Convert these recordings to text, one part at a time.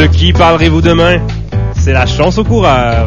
De qui parlerez-vous demain? C'est la chance au coureur.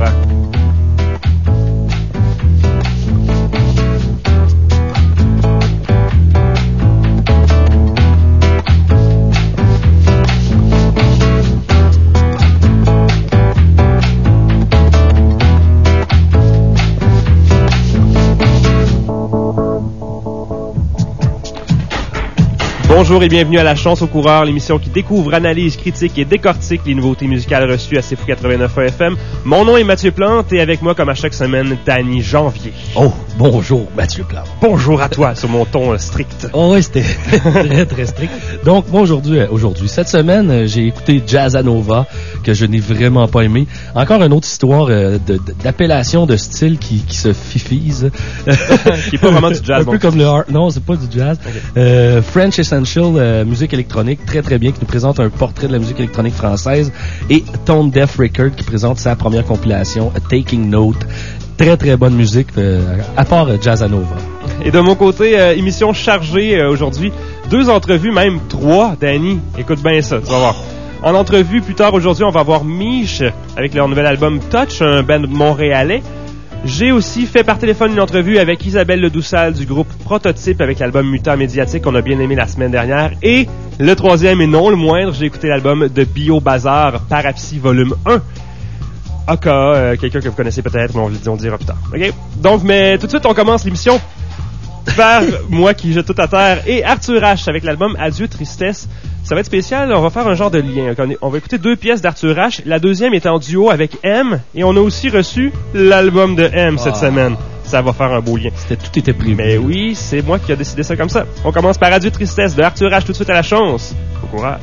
Bonjour et bienvenue à La Chance au coureur, l'émission qui découvre, analyse, critique et décortique les nouveautés musicales reçues à CFOU 89.1 FM. Mon nom est Mathieu Plante et avec moi, comme à chaque semaine, Danny Janvier. Oh, bonjour Mathieu Plante. Bonjour à toi, sur mon ton strict. Oh oui, c'était très très strict. Donc moi aujourd'hui, cette semaine, j'ai écouté Jazzanova, que je n'ai vraiment pas aimé. Encore une autre histoire d'appellation de style qui se fifise. Qui est pas vraiment du jazz. Un peu comme le art. Non, c'est pas du jazz. Okay. French Essential, musique électronique, très très bien, qui nous présente un portrait de la musique électronique française, et Tone Deaf Record qui présente sa première compilation, A Taking Note. Très très bonne musique, à part Jazzanova. Et de mon côté, émission chargée aujourd'hui, 2 entrevues, même 3, Danny. Écoute bien ça, tu vas voir. En entrevue, plus tard aujourd'hui, on va voir Miche avec leur nouvel album Touch, un band montréalais. J'ai aussi fait par téléphone une entrevue avec Isabelle Ledoussal du groupe Prototype avec l'album Mutant Médiatique qu'on a bien aimé la semaine dernière. Et le troisième et non le moindre, j'ai écouté l'album de Bio Bazar Parapsy Volume 1. aka quelqu'un que vous connaissez peut-être, mais on le dira plus tard. OK? Donc, mais tout de suite, on commence l'émission par moi qui jette tout à terre et Arthur H avec l'album Adieu Tristesse. Ça va être spécial, on va faire un genre de lien. On va écouter 2 pièces d'Arthur H. La deuxième est en duo avec M. Et on a aussi reçu l'album de M cette semaine. Ça va faire un beau lien. Tout était prévu. Mais oui, c'est moi qui a décidé ça comme ça. On commence par Adieu Tristesse de Arthur H tout de suite à la chance. Au courage.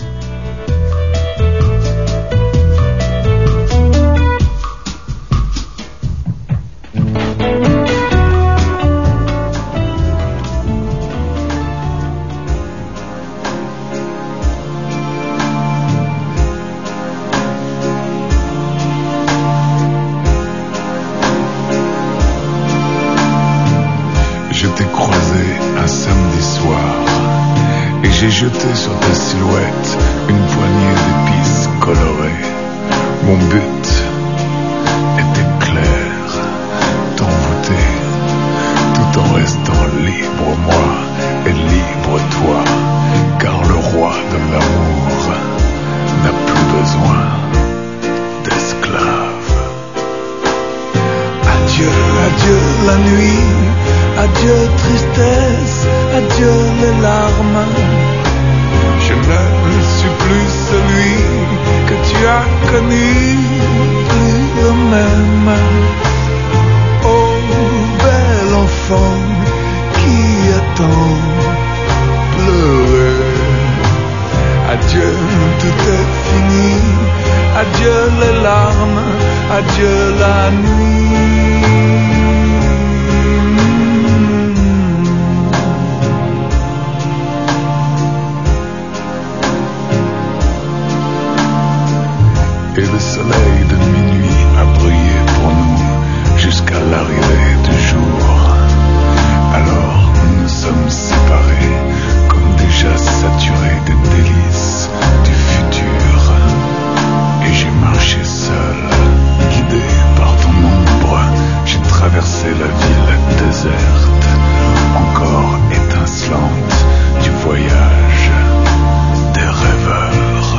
J'ai jeté sur ta silhouette une poignée d'épices colorées. Mon but était clair, t'envoûter, tout en restant libre moi et libre toi, car le roi de l'amour n'a plus besoin d'esclaves. Adieu, adieu la nuit, adieu tristesse, adieu les larmes. Je ne suis plus celui que tu as connu, plus le même. Oh, bel enfant qui a tant pleuré. Adieu, tout est fini. Adieu les larmes, adieu la nuit. Et le soleil de minuit a brillé pour nous jusqu'à l'arrivée du jour. Alors nous nous sommes séparés, comme déjà saturés des délices du futur. Et j'ai marché seul, guidé par ton ombre. J'ai traversé la ville déserte, encore étincelante du voyage des rêveurs.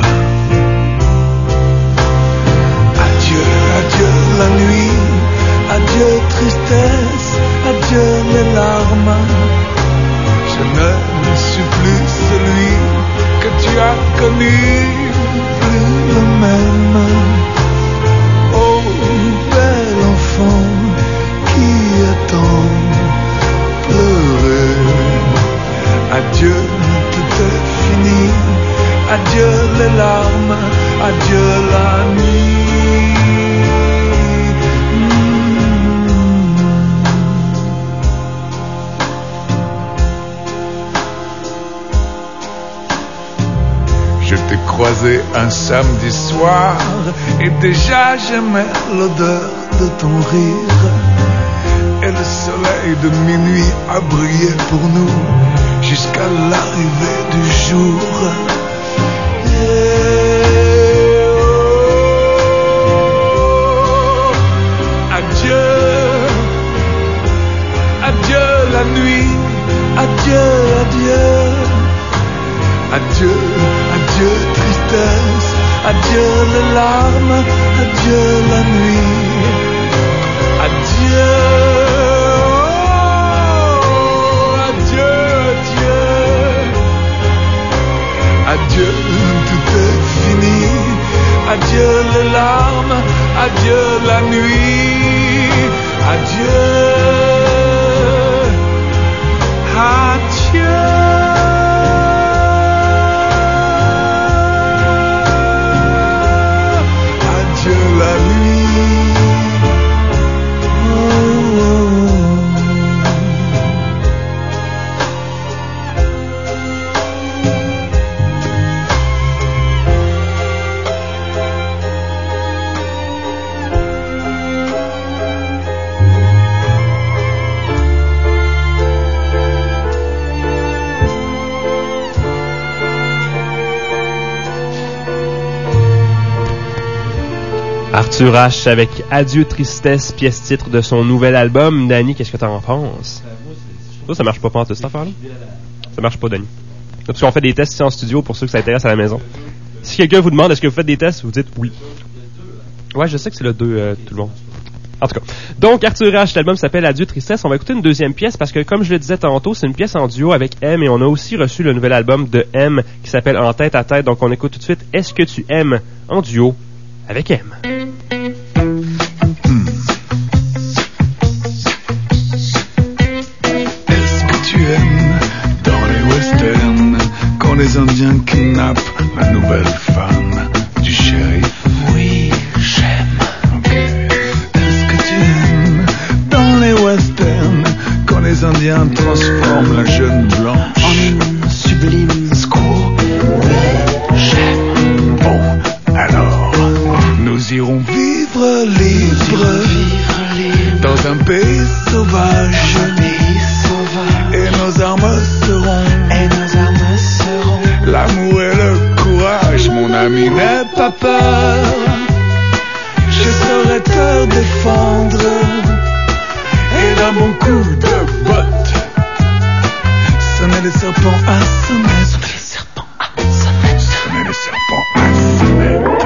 Adieu la nuit, adieu tristesse, adieu les larmes. Je ne suis plus celui que tu as connu, plus le même. Oh, bel enfant qui a tant pleuré. Adieu, tout est fini. Adieu les larmes, adieu la nuit. Je t'ai croisé un samedi soir et déjà j'aimais l'odeur de ton rire. Et le soleil de minuit a brillé pour nous jusqu'à l'arrivée du jour. les larmes, adieu la nuit, adieu, oh, adieu, adieu, adieu, tout est fini, adieu les larmes, adieu la nuit, adieu, adieu. La nuit, oh, oh, Arthur H avec Adieu Tristesse, pièce titre de son nouvel album. Danny, qu'est-ce que t'en penses? Ça marche pas cette affaire-là? Ça marche pas, Danny. Parce qu'on fait des tests ici en studio pour ceux que ça intéresse à la maison. Si quelqu'un vous demande est-ce que vous faites des tests, vous dites oui. Ouais, je sais que c'est le 2, tout le monde. En tout cas. Donc, Arthur H, l'album s'appelle Adieu Tristesse. On va écouter une deuxième pièce parce que, comme je le disais tantôt, c'est une pièce en duo avec M et on a aussi reçu le nouvel album de M qui s'appelle En tête à tête. Donc, on écoute tout de suite Est-ce que tu aimes en duo avec M. Est-ce que tu aimes dans les westerns quand les Indiens kidnappent la nouvelle femme du shérif? Oui, j'aime. Ok. Est-ce que tu aimes dans les westerns quand les Indiens transforment la jeune blanche en une sublime squaw? Oui, j'aime. Bon, alors, nous irons vivre libre dans un pays sauvage. Et nos armes seront l'amour et le courage. Mon ami, n'aie pas peur, je saurai te défendre. Et d'un bon coup de botte, sonner les serpents à sonnette. Sonner les serpents à sonnette. Sonner les serpents à sonnette.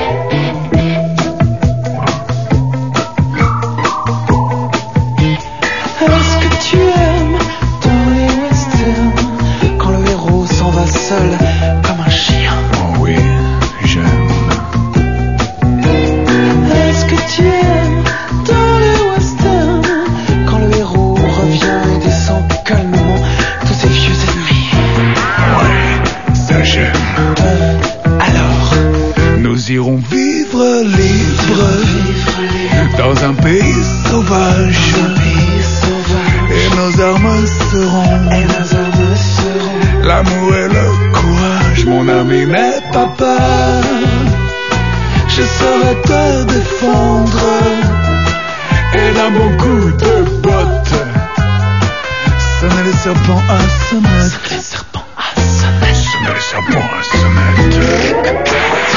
Est-ce que tu aimes dans les westerns quand le héros s'en va seul comme un chien? Oh oui, j'aime. Est-ce que tu aimes dans les westerns quand le héros revient et descend calmement tous ses vieux ennemis? Ouais, ça j'aime. Alors, nous irons vivre libre dans un pays sauvage. Et nos armes seront l'amour et le courage. Mon ami, n'aie pas peur, je saurai te défendre. Et d'un bon coup de botte, sonner les serpents à sonnette. Sonner les serpents à sonnette. Sonner les serpents à sonnette.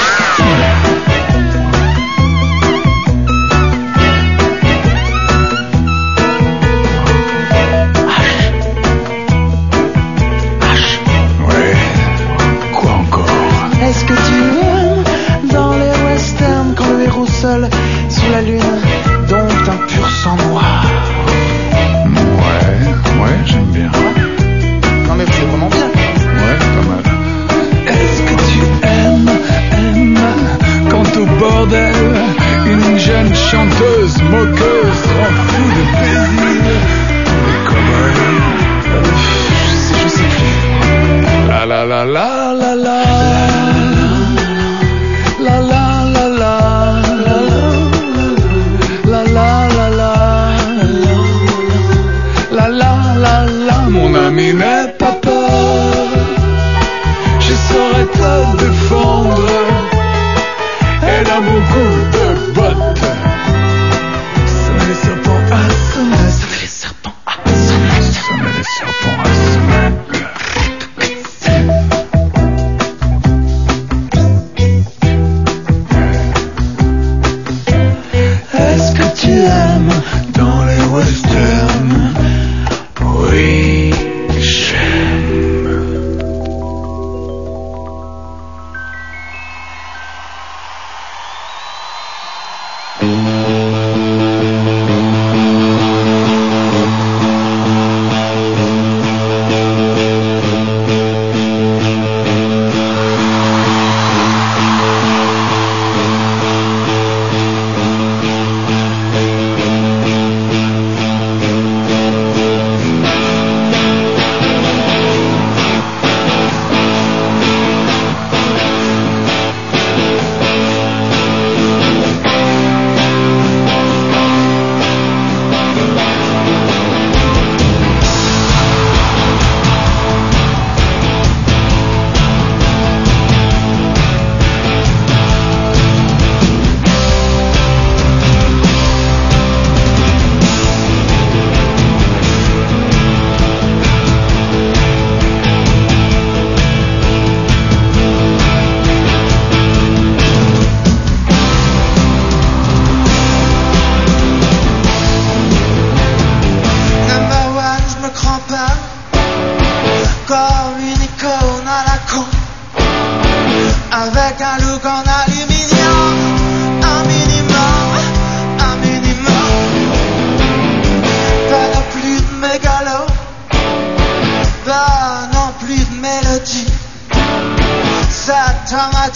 est-ce que tu aimes dans les westerns quand le héros seul sous la lune dompte un pur sang noir? Ouais, j'aime bien. Non mais c'est vraiment bien.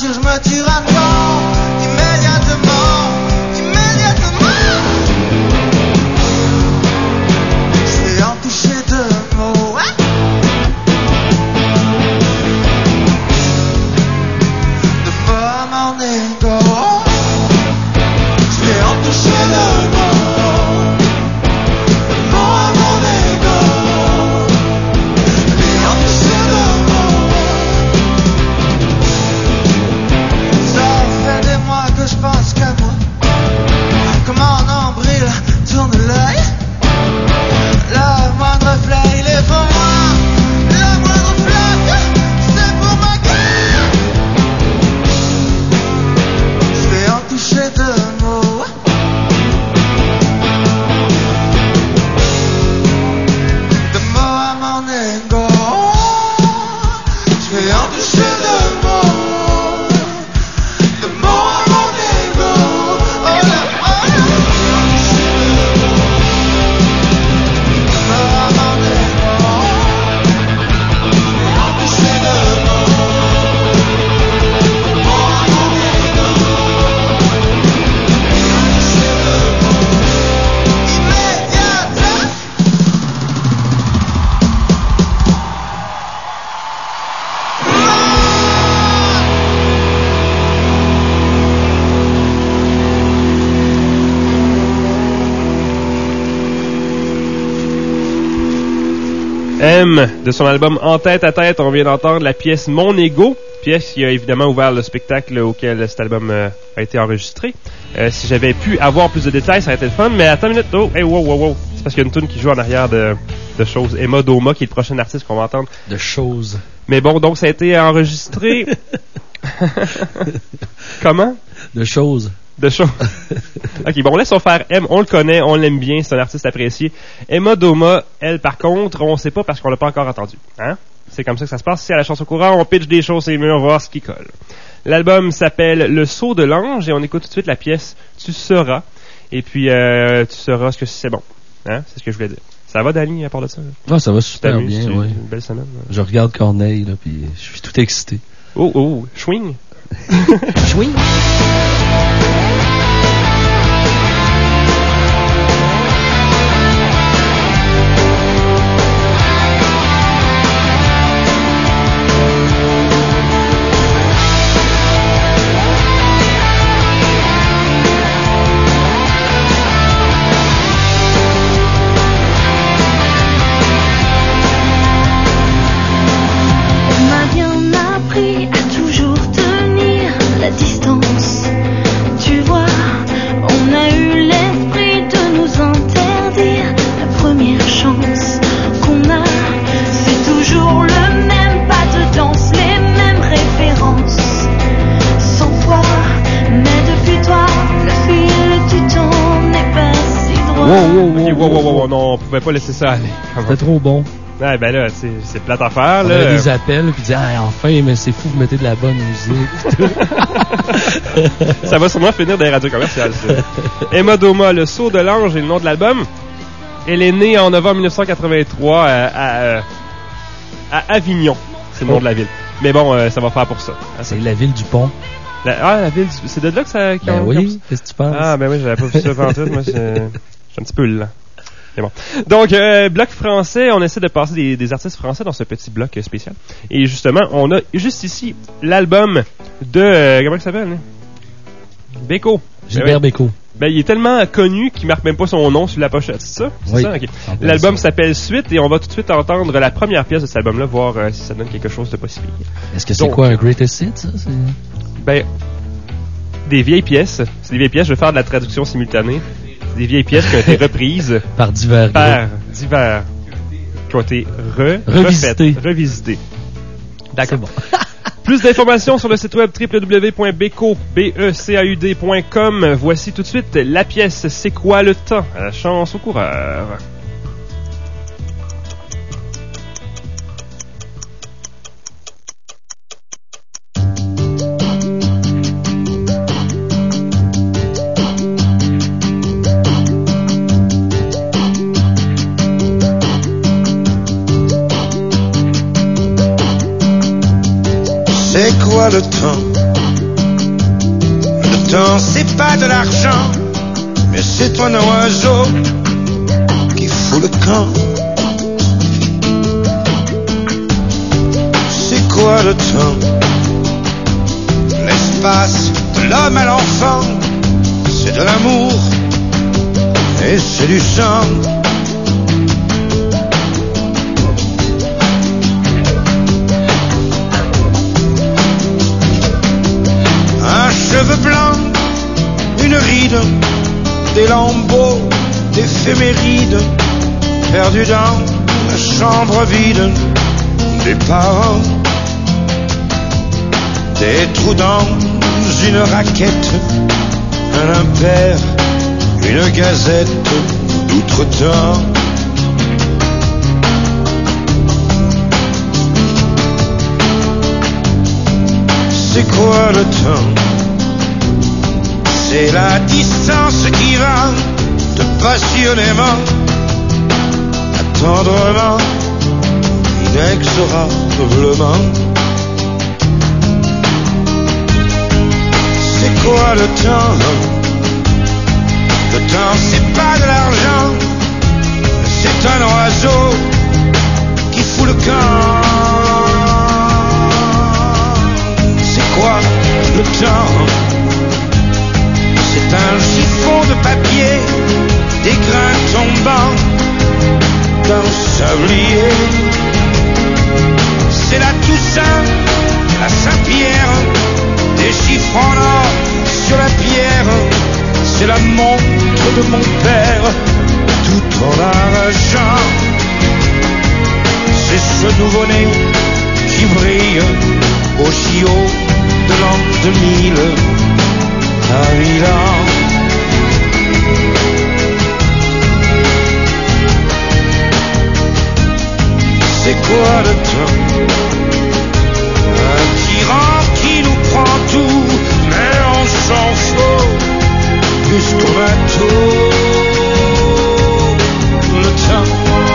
aventure, je me tire un temps, immédiatement, immédiatement. Je vais en toucher deux mots, hein? De mots à mon ego. Je vais en toucher deux mots, de mots à mon ego. Je vais en toucher deux mots. Ça fait des mois que je pense qu'à moi. Comme un nombril tourne l'œil. La moindre fleur, il est pour moi. La moindre flaque, c'est pour ma gueule. Je vais en toucher deux mots. De mots à mon ego. Je vais en toucher deux mots. De mots à mon ego. Oh là, oh là. De mots à mon ego. Je vais en toucher deux mots. De mots à mon ego. Je vais en toucher deux mots. Immédiatement. M de son album En tête à tête, on vient d'entendre la pièce Mon Ego, pièce qui a évidemment ouvert le spectacle auquel cet album a été enregistré. Si j'avais pu avoir plus de détails, ça aurait été le fun, mais attends une minute, oh, hey, wow. C'est parce qu'il y a une tune qui joue en arrière de choses. Emma Doma, qui est le prochain artiste qu'on va entendre. De choses. Mais bon, donc ça a été enregistré... Comment? De choses. De choses. Ok, bon, laissons faire M. On le connaît, on l'aime bien, c'est un artiste apprécié. Emma Doma, elle, par contre, on sait pas parce qu'on l'a pas encore entendu. Hein? C'est comme ça que ça se passe. Si à la chance au courant, on pitch des choses et mieux, on va voir ce qui colle. L'album s'appelle Le Sceau de l'Ange et on écoute tout de suite la pièce Tu seras. Et puis, tu sauras ce que c'est bon. Hein? C'est ce que je voulais dire. Ça va, Dani, à part de ça? Ah, ça va super bien, oui. Une belle semaine. Je regarde Corneille, là, puis je suis tout excité. Oh, swing. Swing. On m'a bien appris à toujours tenir la distance. Tu vois, on a eu l'esprit de nous interdire la première chance qu'on a. C'est toujours le même pas de danse, les mêmes références. Sans toi, mais depuis toi, le fil du temps n'est pas si droit. Wow, non, on pouvait pas laisser ça aller. C'était trop bon. Ouais, ben là, c'est plate à faire, On là. avait des appels, puis disait, enfin, mais c'est fou, vous mettez de la bonne musique. Ça va sûrement finir dans les radios commerciales, ça. Emma Doma, Le Sceau de l'Ange est le nom de l'album. Elle est née en novembre 1983 à Avignon. C'est le nom de la ville. Mais bon, ça va faire pour ça. C'est la ville du pont. La ville du... C'est de là que ça... Ben oui, qu'est-ce que tu penses? Ah, ben oui, j'avais pas vu ça avant tout. Moi, j'ai un petit peu lent. C'est bon. Donc, bloc français, on essaie de passer des artistes français dans ce petit bloc spécial. Et justement, on a juste ici l'album de... comment il s'appelle? Beko. Gilbert Bécaud. Ben, il est tellement connu qu'il marque même pas son nom sur la pochette, c'est ça? C'est Oui. ça? Okay. L'album s'appelle Suite et on va tout de suite entendre la première pièce de cet album-là, voir si ça donne quelque chose de possible. Est-ce que c'est Donc, quoi un greatest hit, ça? Ben, des vieilles pièces. C'est des vieilles pièces, je vais faire de la traduction simultanée. C'est des vieilles pièces qui ont été reprises Par divers par divers qui ont été revisitées. D'accord. Bon. Plus d'informations sur le site web www.becaud.com. Voici tout de suite la pièce C'est quoi le temps? À la chance au coureur. C'est quoi le temps? temps c'est pas de l'argent, mais c'est un oiseau qui fout le camp. C'est quoi le temps? L'espace de l'homme à l'enfant, c'est de l'amour et c'est du sang. Un cheveu blanc, une ride, des lambeaux d'éphémérides, perdus dans la chambre vide des parents, des trous dans une raquette, un impair, une gazette d'outre-temps. C'est quoi le temps? C'est la distance qui va de passionnément à tendrement, inexorablement. C'est quoi le temps? Le temps c'est pas de l'argent, c'est un oiseau qui fout le camp. C'est quoi le temps? C'est un chiffon de papier, des grains tombants d'un sablier. C'est la Toussaint, la Saint-Pierre, des chiffres en or sur la pierre. C'est la montre de mon père, tout en argent. C'est ce nouveau-né qui brille au JO de l'an 2000 à Milan. C'est quoi le temps? Un tyran qui nous prend tout, mais on s'en fout jusqu'au bateau. Le temps.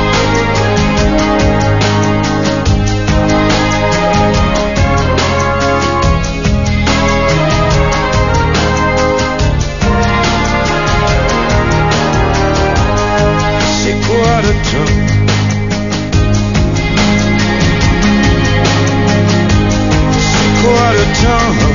C'est quoi le temps? C'est quoi le temps?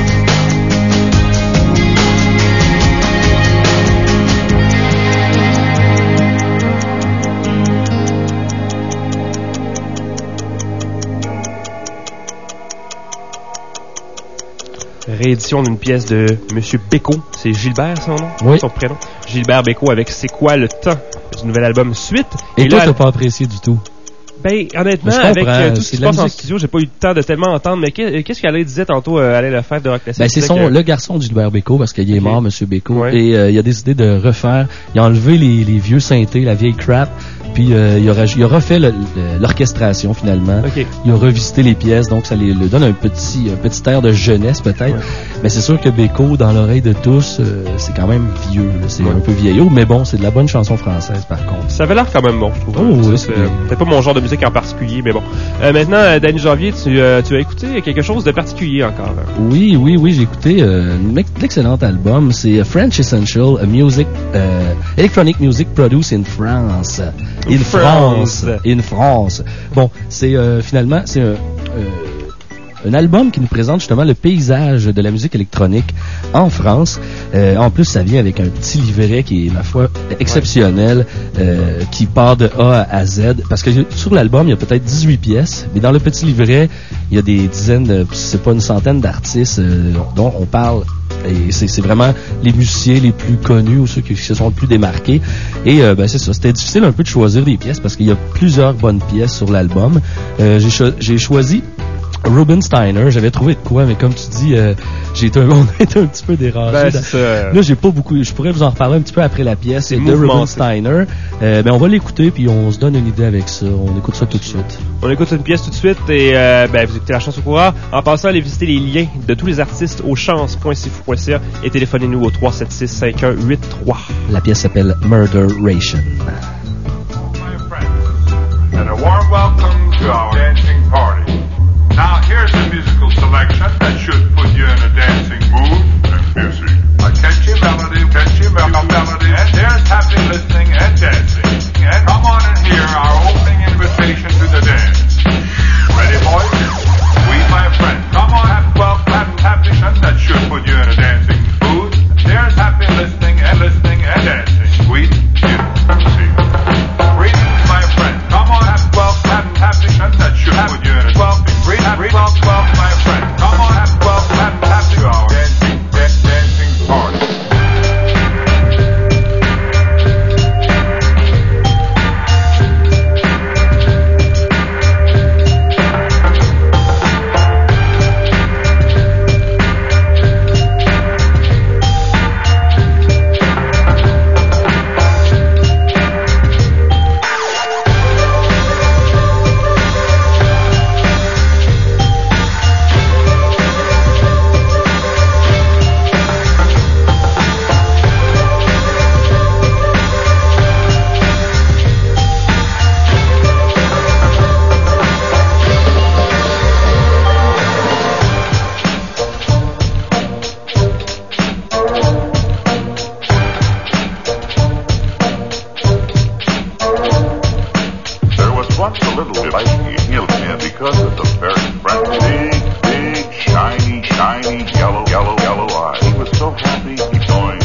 Réédition d'une pièce de Monsieur Bécaud. C'est Gilbert, son nom? Oui. Son prénom. Gilbert Bécaud avec C'est quoi le temps? Du nouvel album Suite. Et toi, là, t'as pas apprécié du tout. Ben, honnêtement, Je avec comprends, tout ce qui se passe en studio, j'ai pas eu le temps de tellement entendre. Mais qu'est-ce qu'Alain disait tantôt, Alain Lefebvre de Rock Classique? Ben, c'est le garçon de Gilbert Bécaud, parce qu'il est mort, Monsieur Bécaud. Ouais. Et il a décidé de refaire. Il a enlevé les vieux synthés, la vieille crap. Puis il a refait l'orchestration finalement. Okay. Il a revisité les pièces, donc ça lui donne un petit air de jeunesse peut-être. Ouais. Mais c'est sûr que Bécaud, dans l'oreille de tous, c'est quand même vieux. Là. C'est un peu vieillot, mais bon, c'est de la bonne chanson française par contre. Ça avait l'air quand même bon, je trouve. Oh, oui, c'est peut-être pas mon genre de musique en particulier, mais bon. Maintenant, Danny Janvier, tu as écouté quelque chose de particulier encore. Hein? Oui, j'ai écouté un excellent album. C'est French Essential, a music, electronic music produced in France. In France. Bon, c'est finalement c'est un album qui nous présente justement le paysage de la musique électronique en France. En plus, ça vient avec un petit livret qui est, ma foi, exceptionnel, qui part de A à Z. Parce que sur l'album, il y a peut-être 18 pièces, mais dans le petit livret, il y a des dizaines, c'est pas une centaine d'artistes dont on parle. Et c'est vraiment les musiciens les plus connus ou ceux qui se sont le plus démarqués. Et ben c'est ça, c'était difficile un peu de choisir des pièces parce qu'il y a plusieurs bonnes pièces sur l'album. J'ai choisi Rubinsteiner, j'avais trouvé de quoi, mais comme tu dis, on a été un petit peu dérangé. Ben, là, j'ai pas beaucoup. Je pourrais vous en reparler un petit peu après la pièce. C'est de Rubinsteiner. Ben, on va l'écouter puis on se donne une idée avec ça. On écoute ça tout de suite. On écoute une pièce tout de suite et ben, vous écoutez La Chance au courant. En passant, allez visiter les liens de tous les artistes au chance.cfou.ca et téléphonez-nous au 376-5183. La pièce s'appelle Murderation. And a warm welcome to our dancing party. Now here's a musical selection that should put you in a dancing mood and music. once a little bit like helium because of the very friendly, big, shiny, yellow eyes. He was so happy he joined.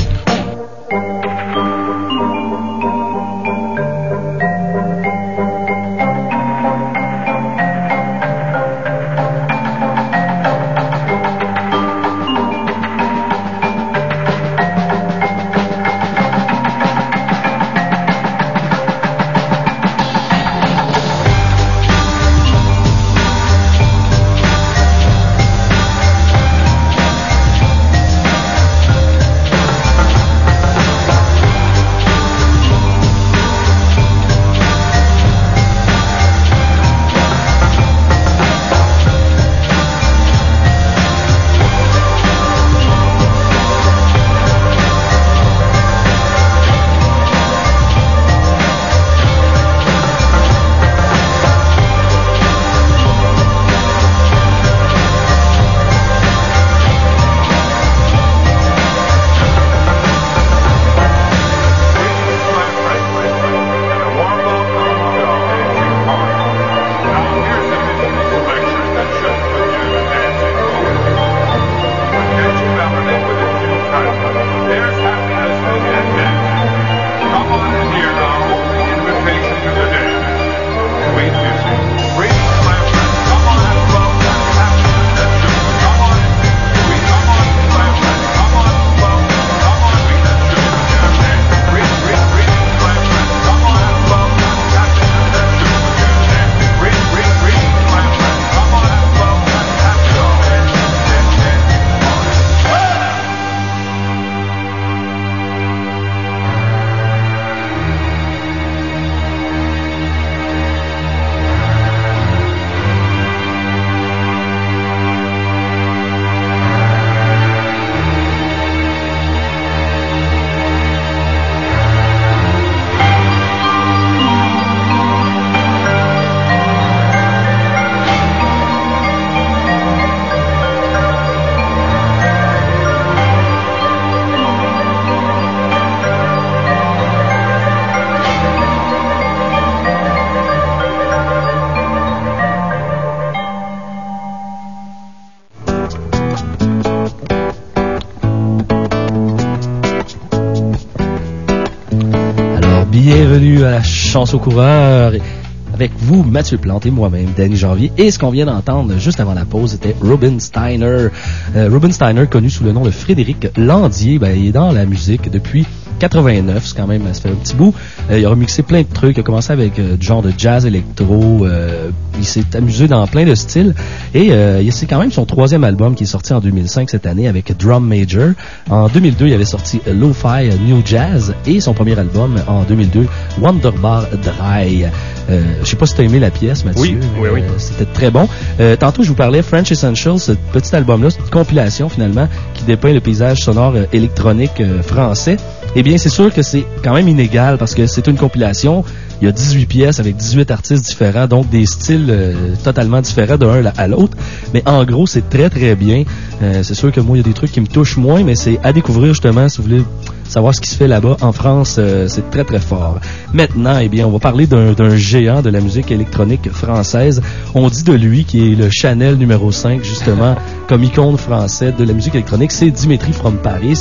Bienvenue à la Chance au coureur. Avec vous, Mathieu Plante et moi-même, Danny Janvier. Et ce qu'on vient d'entendre juste avant la pause, c'était Robin Steiner. Robin Steiner, connu sous le nom de Frédéric Landier, il est dans la musique depuis 89, c'est quand même, ça fait un petit bout. Il a remixé plein de trucs, il a commencé avec du genre de jazz électro, il s'est amusé dans plein de styles. Et c'est quand même son troisième album qui est sorti en 2005 cette année avec Drum Major. En 2002, il avait sorti Lo-Fi New Jazz et son premier album en 2002, Wonderbar Dry. Je sais pas si tu as aimé la pièce, Mathieu. Oui. C'était très bon. Tantôt, je vous parlais French Essentials, ce petit album-là, c'est une compilation finalement qui dépeint le paysage sonore électronique français. Eh bien, c'est sûr que c'est quand même inégal parce que c'est une compilation. Il y a 18 pièces avec 18 artistes différents, donc des styles totalement différents d'un à l'autre. Mais en gros, c'est très, très bien. C'est sûr que moi, il y a des trucs qui me touchent moins, mais c'est à découvrir justement si vous voulez savoir ce qui se fait là-bas. En France, c'est très, très fort. Maintenant, eh bien, on va parler d'un géant de la musique électronique française. On dit de lui qui est le Chanel numéro 5, justement, comme icône française de la musique électronique. C'est Dimitri from Paris.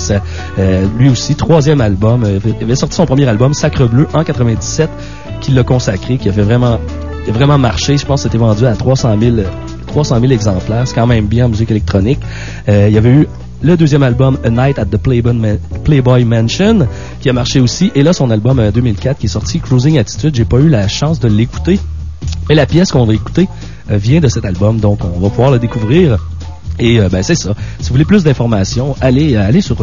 Lui aussi, troisième album. Il avait sorti son premier album, Sacre Bleu, en 97, qui l'a consacré, qui a vraiment marché. Je pense que c'était vendu à 300 000 exemplaires. C'est quand même bien en musique électronique. Il y avait eu le deuxième album, A Night at the Playboy Mansion, qui a marché aussi. Et là, son album 2004 qui est sorti, Cruising Attitude. J'ai pas eu la chance de l'écouter. Mais la pièce qu'on va écouter vient de cet album, donc on va pouvoir le découvrir. Et c'est ça. Si vous voulez plus d'informations, allez sur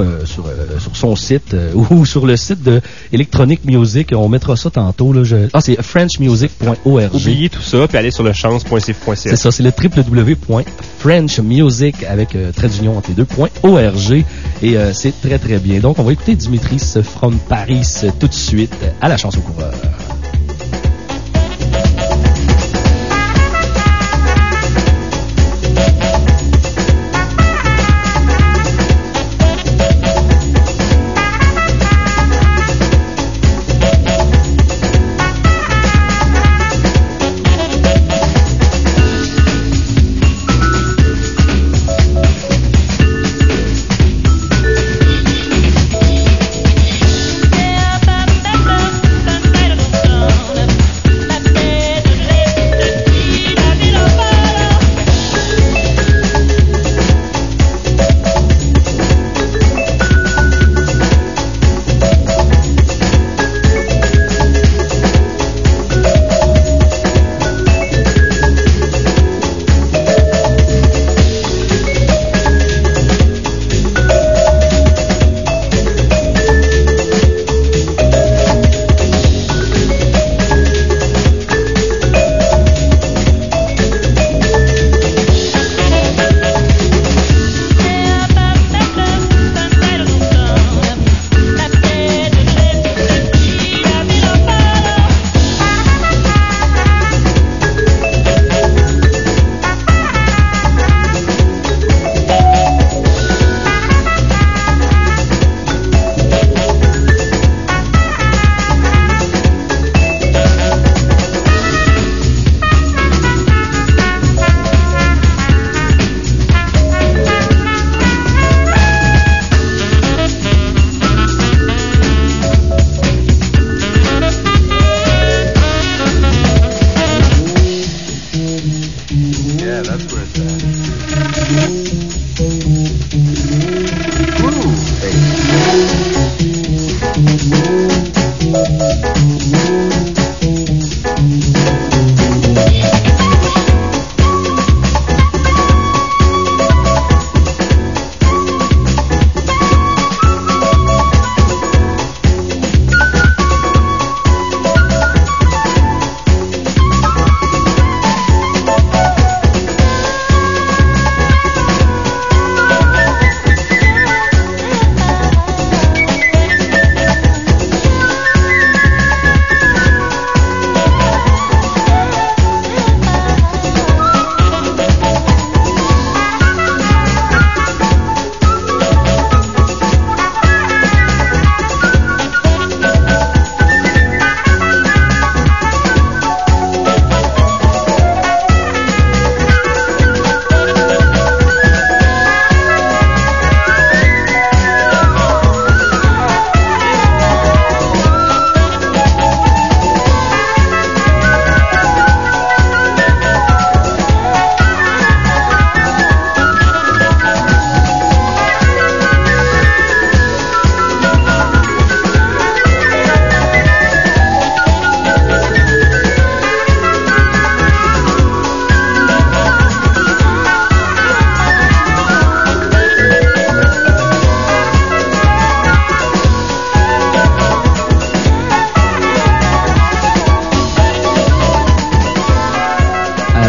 son site ou sur le site de Electronic Music. On mettra ça tantôt. Là, c'est frenchmusic.org. Oubliez tout ça, puis allez sur le chance.cf.ca. C'est ça, c'est le www.frenchmusic avec trait d'union entre les deux.org. Et c'est très très bien. Donc on va écouter Dimitri from Paris tout de suite à la Chance au coureur.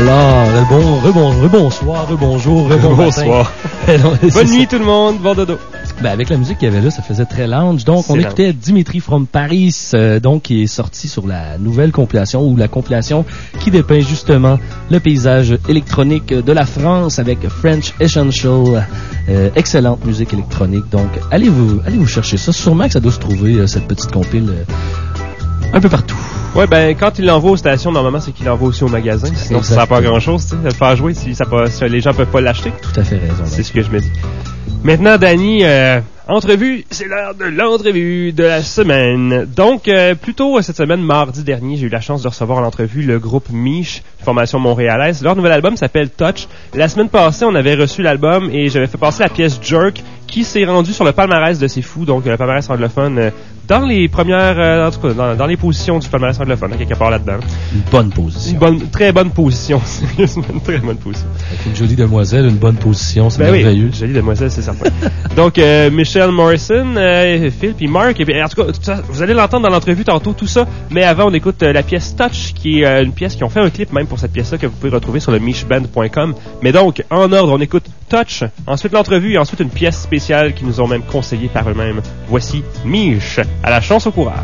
Alors, rebonsoir, rebonjour, Bonsoir. Bonne nuit tout le monde, bon dodo. Ben, avec la musique qu'il y avait là, ça faisait très lounge. Donc, on écoutait Dimitri from Paris, donc, qui est sorti sur la nouvelle compilation, ou la compilation qui dépeint justement le paysage électronique de la France avec French Essential. Excellente musique électronique. Donc, allez vous chercher ça. Sûrement que ça doit se trouver, cette petite compile, un peu partout. Ouais, ben, quand il l'envoie aux stations, normalement, c'est qu'il l'envoie aussi au magasin. Sinon, ça sert pas à grand chose, tu sais, de le faire jouer si les gens peuvent pas l'acheter. Tout à fait raison. C'est ce que je me dis. Maintenant, Danny, entrevue, c'est l'heure de l'entrevue de la semaine. Donc, plus tôt cette semaine, mardi dernier, j'ai eu la chance de recevoir en entrevue le groupe Miche, formation montréalaise. Leur nouvel album s'appelle Touch. La semaine passée, on avait reçu l'album et j'avais fait passer la pièce Jerk, qui s'est rendue sur le palmarès de C'est Fou, donc le palmarès anglophone, dans les premières, en tout cas, dans les positions du palmarès anglophone, quelque part là-dedans. Une bonne position. Très bonne position, sérieusement, une très bonne position. Avec une jolie demoiselle, une bonne position, c'est merveilleux. Oui, jolie demoiselle, c'est certain. Donc, Michelle Morrison, Phil, puis Mark, et bien, en tout cas, tout ça, vous allez l'entendre dans l'entrevue tantôt, tout ça, mais avant, on écoute la pièce Touch, qui est une pièce qui ont fait un clip même pour cette pièce-là que vous pouvez retrouver sur le micheband.com. Mais donc, en ordre, on écoute Touch, ensuite l'entrevue et ensuite une pièce spéciale qu'ils nous ont même conseillée par eux-mêmes. Voici Mich, à la chance au coureur.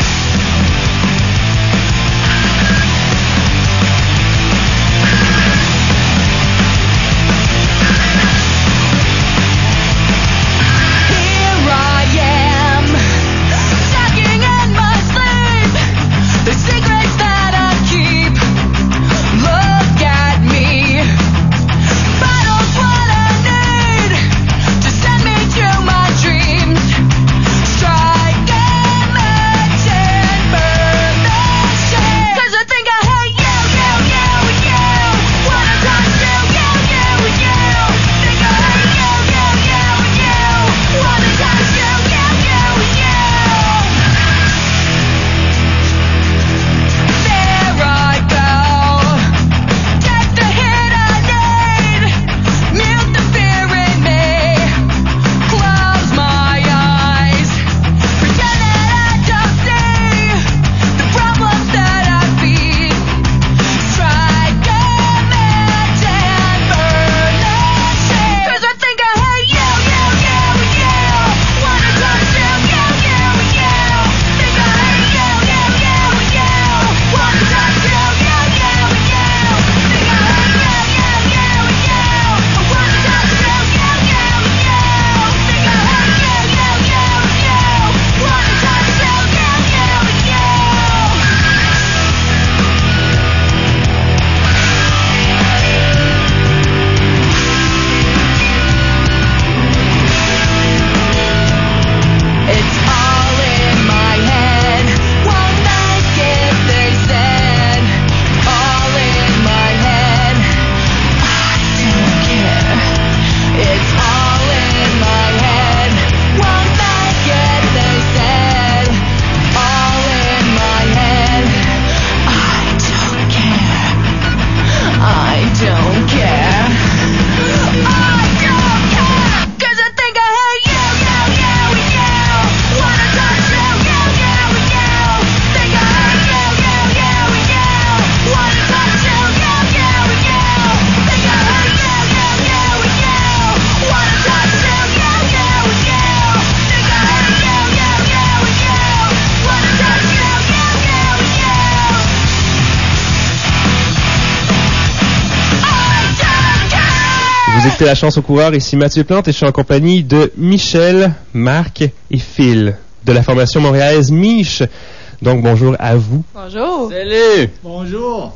Vous écoutez La Chance au coureur, ici Mathieu Plante et je suis en compagnie de Michel, Marc et Phil de la formation montréalaise Mich. Donc bonjour à vous. Bonjour. Salut. Bonjour.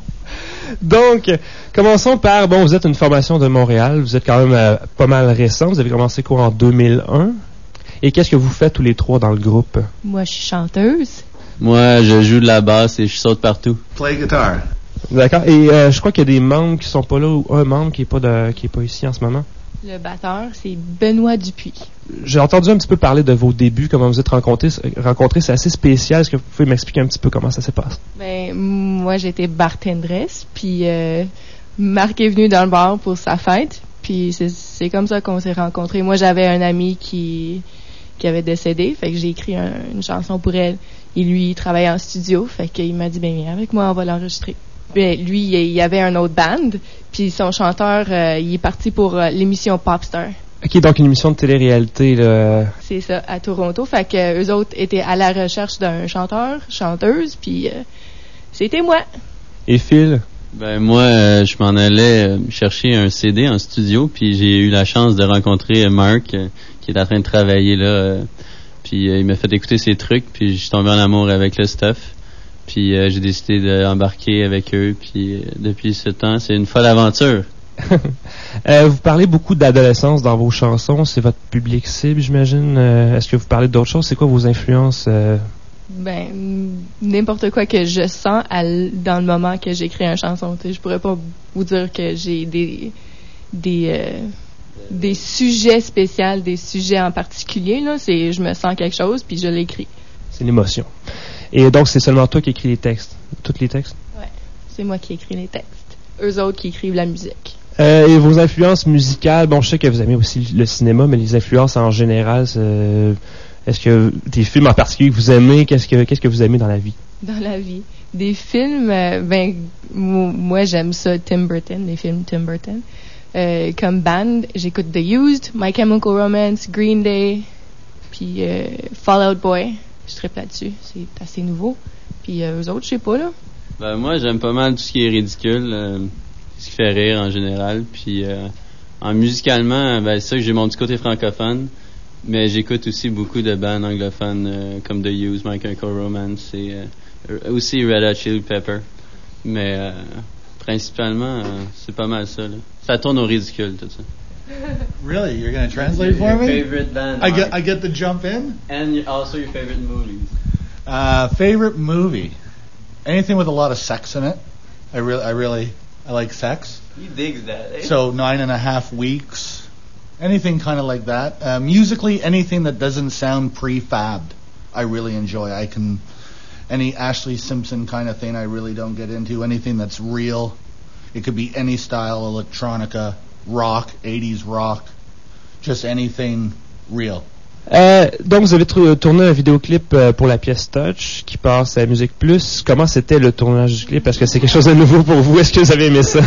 Donc, commençons par, bon, vous êtes une formation de Montréal, vous êtes quand même pas mal récent, vous avez commencé quoi en 2001. Et qu'est-ce que vous faites tous les trois dans le groupe? Moi, je suis chanteuse. Moi, je joue de la basse et je saute partout. Play guitar. D'accord. Et je crois qu'il y a des membres qui sont pas là ou un membre qui est pas ici en ce moment. Le batteur, c'est Benoît Dupuis. J'ai entendu un petit peu parler de vos débuts, comment vous êtes rencontrés. C'est assez spécial. Est-ce que vous pouvez m'expliquer un petit peu comment ça s'est passé? Ben, moi, j'étais bartendresse, puis Marc est venu dans le bar pour sa fête, puis c'est comme ça qu'on s'est rencontrés. Moi, j'avais un ami qui avait décédé, fait que j'ai écrit une chanson pour elle. Et lui, il travaillait en studio, fait qu'il m'a dit, ben viens avec moi, on va l'enregistrer. Ben, lui, il y avait un autre band, puis son chanteur, il est parti pour l'émission Popstar. OK, donc une émission de télé-réalité, là. C'est ça, à Toronto. Fait que eux autres étaient à la recherche d'un chanteur, chanteuse, puis c'était moi. Et Phil? Ben moi, je m'en allais chercher un CD en studio, puis j'ai eu la chance de rencontrer Mark, qui est en train de travailler là. Puis il m'a fait écouter ses trucs, puis je suis tombé en amour avec le stuff. Puis j'ai décidé d'embarquer avec eux, puis depuis ce temps, c'est une folle aventure. Vous parlez beaucoup d'adolescence dans vos chansons, c'est votre public cible, j'imagine. Est-ce que vous parlez d'autres choses? C'est quoi vos influences? Ben, n'importe quoi que je sens dans le moment que j'écris une chanson. Je pourrais pas vous dire que j'ai des sujets spéciaux, des sujets en particulier. Là, je me sens quelque chose, puis je l'écris. C'est l'émotion. Et donc, c'est seulement toi qui écris les textes? Tous les textes? Ouais, c'est moi qui écris les textes. Eux autres qui écrivent la musique. Et vos influences musicales, bon, je sais que vous aimez aussi le cinéma, mais les influences en général, est-ce que des films en particulier que vous aimez, qu'est-ce que vous aimez dans la vie? Dans la vie? Des films, moi j'aime ça, Tim Burton, les films Tim Burton. Comme band, j'écoute The Used, My Chemical Romance, Green Day, puis Fall Out Boy. Je trippe là-dessus, c'est assez nouveau. Puis eux autres, je sais pas, là. Ben moi, j'aime pas mal tout ce qui est ridicule, ce qui fait rire en général. Puis en musicalement, ben c'est ça que j'ai mon petit côté francophone, mais j'écoute aussi beaucoup de bands anglophones comme The Used, My Chemical Romance et aussi Red Hot Chili Pepper. Mais principalement, c'est pas mal ça, là. Ça tourne au ridicule, tout ça. Really? You're going to translate for me? Favorite band? I get to jump in? And also your favorite movies. Favorite movie? Anything with a lot of sex in it. I like sex. He digs that, eh? So 9.5 Weeks. Anything kind of like that. Musically, anything that doesn't sound prefabbed, I really enjoy. Any Ashley Simpson kind of thing I really don't get into. Anything that's real. It could be any style, electronica, rock, 80s rock, just anything real. Donc, vous avez tourné un vidéoclip pour la pièce Touch qui passe à Musique Plus. Comment c'était le tournage du clip? Est-ce que c'est quelque chose de nouveau pour vous? Est-ce que vous avez aimé ça?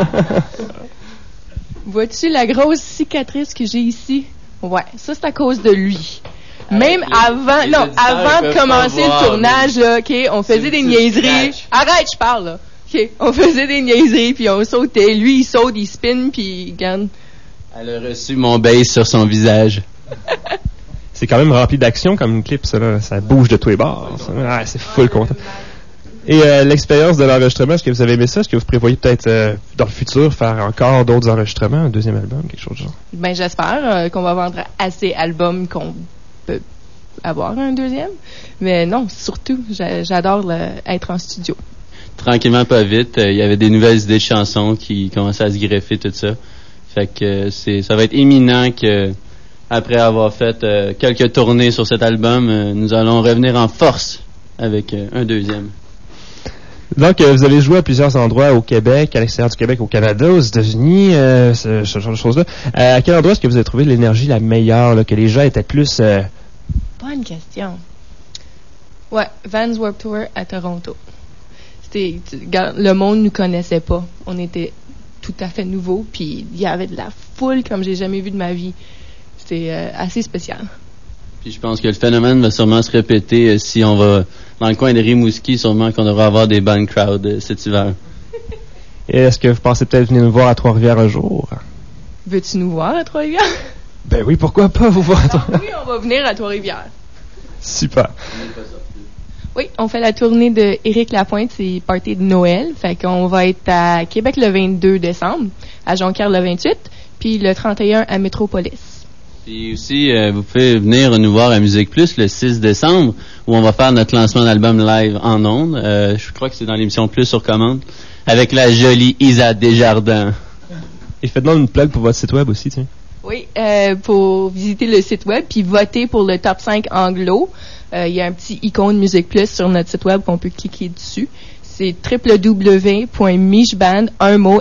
Vois-tu la grosse cicatrice que j'ai ici? Ouais, ça c'est à cause de lui. Même avant de commencer le tournage, là, OK, on faisait des niaiseries. Arrête, je parle, là. OK, on faisait des niaiseries, puis on sautait. Lui, il saute, il spin, puis il gagne. Elle a reçu mon bass sur son visage. C'est quand même rempli d'action comme clip, ça, là. Ça bouge de tous les bords. Ah, c'est full content. Et l'expérience de l'enregistrement, est-ce que vous avez aimé ça? Est-ce que vous prévoyez peut-être dans le futur faire encore d'autres enregistrements, un deuxième album, quelque chose du genre? Ben, j'espère qu'on va vendre assez d'albums qu'on peut avoir un deuxième. Mais non, surtout, j'adore être en studio. Tranquillement, pas vite, il y avait des nouvelles idées de chansons qui commençaient à se greffer, tout ça. Fait que ça va être imminent que après avoir fait quelques tournées sur cet album, nous allons revenir en force avec un deuxième. Donc, vous avez joué à plusieurs endroits au Québec, à l'extérieur du Québec, au Canada, aux États-Unis, ce genre de choses-là. À quel endroit est-ce que vous avez trouvé l'énergie la meilleure, là, que les gens étaient plus... Bonne question. Ouais, Vans Warped Tour à Toronto. Le monde nous connaissait pas. On était tout à fait nouveaux, puis il y avait de la foule comme j'ai jamais vu de ma vie. C'était assez spécial. Puis je pense que le phénomène va sûrement se répéter si on va dans le coin de Rimouski, sûrement qu'on devra avoir des bonnes crowds cet hiver. Et est-ce que vous pensez peut-être venir nous voir à Trois-Rivières un jour? Veux-tu nous voir à Trois-Rivières? Ben oui, pourquoi pas vous voir à Trois-Rivières? Oui, on va venir à Trois-Rivières. Super. Oui, on fait la tournée de Éric Lapointe, c'est party de Noël. Fait qu'on va être à Québec le 22 décembre, à Jonquière le 28, puis le 31 à Métropolis. Puis aussi, vous pouvez venir nous voir à Musique Plus le 6 décembre, où on va faire notre lancement d'album live en ondes. Je crois que c'est dans l'émission Plus sur commande, avec la jolie Isa Desjardins. Et faites-nous une plug pour votre site web aussi, tiens. Oui, pour visiter le site web, puis voter pour le top 5 anglo. Il y a un petit icône Musique Plus sur notre site web qu'on peut cliquer dessus. C'est www.michband, un mot,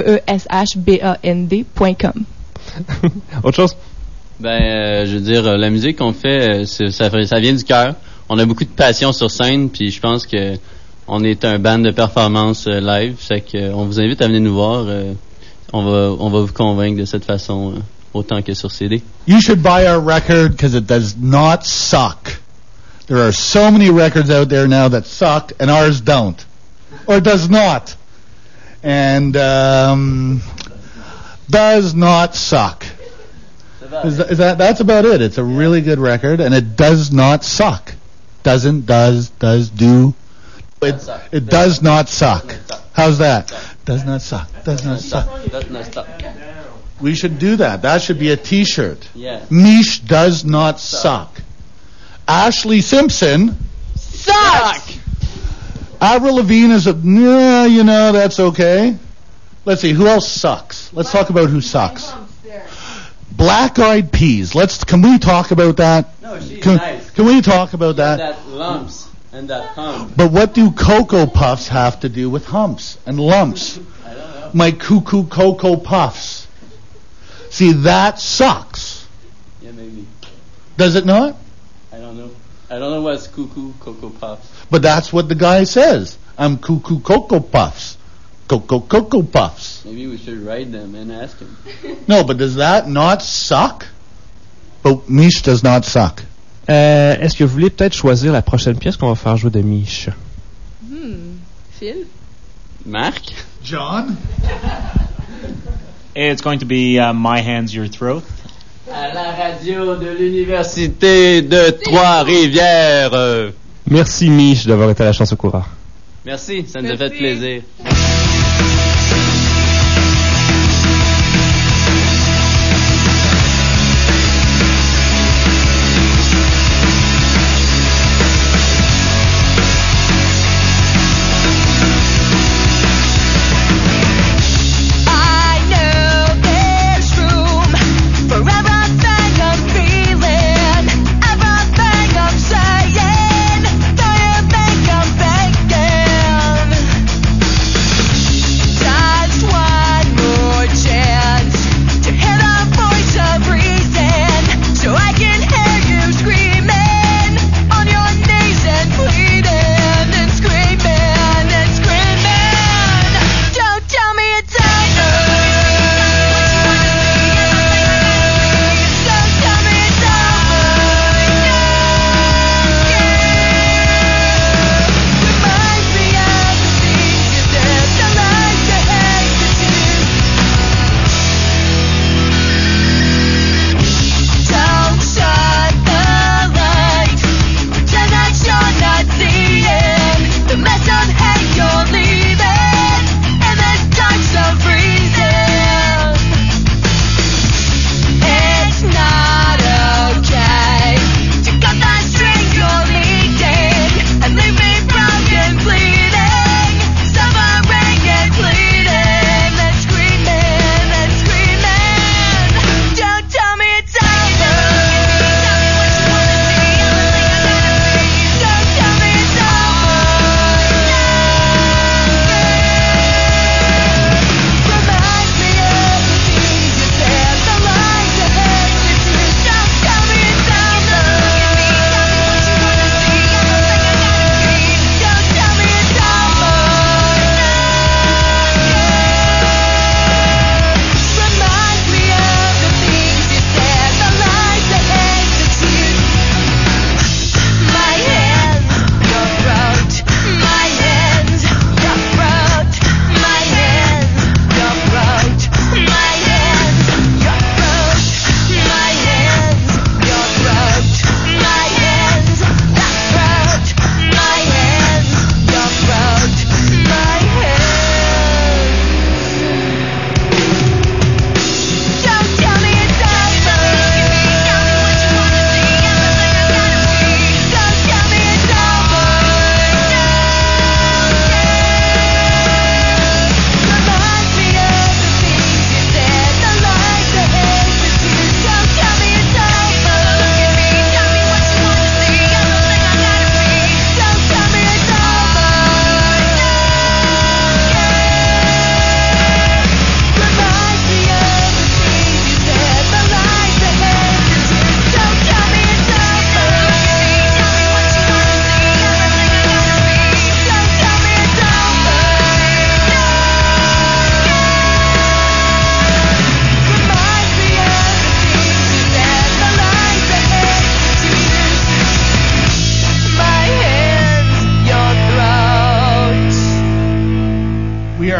MEESHBAND.com. Autre chose? Ben, je veux dire, la musique qu'on fait, ça vient du cœur. On a beaucoup de passion sur scène, puis je pense que on est un band de performance live, fait que on vous invite à venir nous voir. On va vous convaincre de cette façon autant que sur CD. You should buy our record because it does not suck. There are so many records out there now that suck, and ours don't, or does not, and does not suck. Is that's about it? It's a really good record, and it does not suck. Doesn't, does, do. It does not suck. How's that? Does not suck. Does not suck. Does not suck. We should do that. That should be a T-shirt. Yeah. Mish does not suck. Ashley Simpson Sucks! Avril Lavigne is that's okay. Let's see, who else sucks? Let's talk about who sucks. Black Eyed Peas. Can we talk about that? No, she's nice. Can we talk about that? That lumps and that hump. But what do Cocoa Puffs have to do with humps and lumps? I don't know. My cuckoo Cocoa Puffs. See, that sucks. Yeah, maybe. Does it not? I don't know. I don't know what's Cuckoo Cocoa Puffs. But that's what the guy says. I'm cuckoo Cocoa Puffs. Cocoa Puffs. Maybe we should write them and ask him. No, but does that not suck? But Mish does not suck. Est-ce que vous voulez peut-être choisir la prochaine pièce qu'on va faire jouer de Miche? Phil? Marc? John? It's going to be My Hands, Your Throat. À la radio de l'Université de Trois-Rivières. Merci Miche d'avoir été à la chance au courant. Merci, ça nous a fait plaisir. Saying, do you think I'm faking?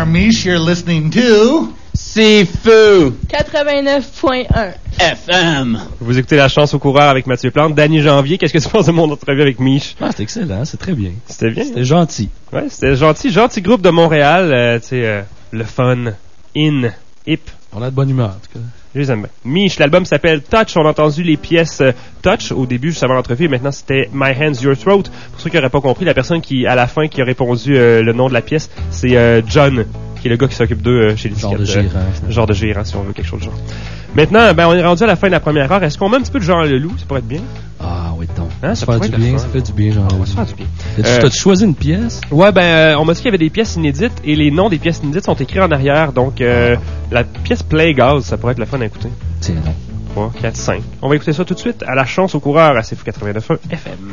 Mish. You're listening to... C'est fou! 89.1. FM! Vous écoutez La Chance au coureur avec Mathieu Plante. Danny Janvier, qu'est-ce que tu penses de mon entrevue avec Mich? Ah, c'était excellent, c'est très bien. C'était bien. C'était gentil. Ouais, c'était gentil groupe de Montréal, tu sais, le fun, hip. On a de bonne humeur, en tout cas. Je les aime bien. Mich, l'album s'appelle Touch. On a entendu les pièces Touch au début, juste avant l'entrevue, et maintenant c'était My Hands, Your Throat. Pour ceux qui n'auraient pas compris, la personne qui, à la fin, qui a répondu le nom de la pièce, c'est John, qui est le gars qui s'occupe d'eux chez l'étiquette. Genre de gérant, si on veut quelque chose de genre. Maintenant, on est rendu à la fin de la première heure. Est-ce qu'on met un petit peu de Jean Leloup? Ça pourrait être bien. Ah, oui, donc. Hein, ça fait du bien, ça fait du bien, Jean. On va se faire du bien. T'as-tu choisi une pièce? Ouais, on m'a dit qu'il y avait des pièces inédites et les noms des pièces inédites sont écrits en arrière. Donc, la pièce Play Gaz, ça pourrait être le fun à écouter. Tiens, non. 3, 4, 5. On va écouter ça tout de suite à La Chance au coureur à CFU 89.1 FM.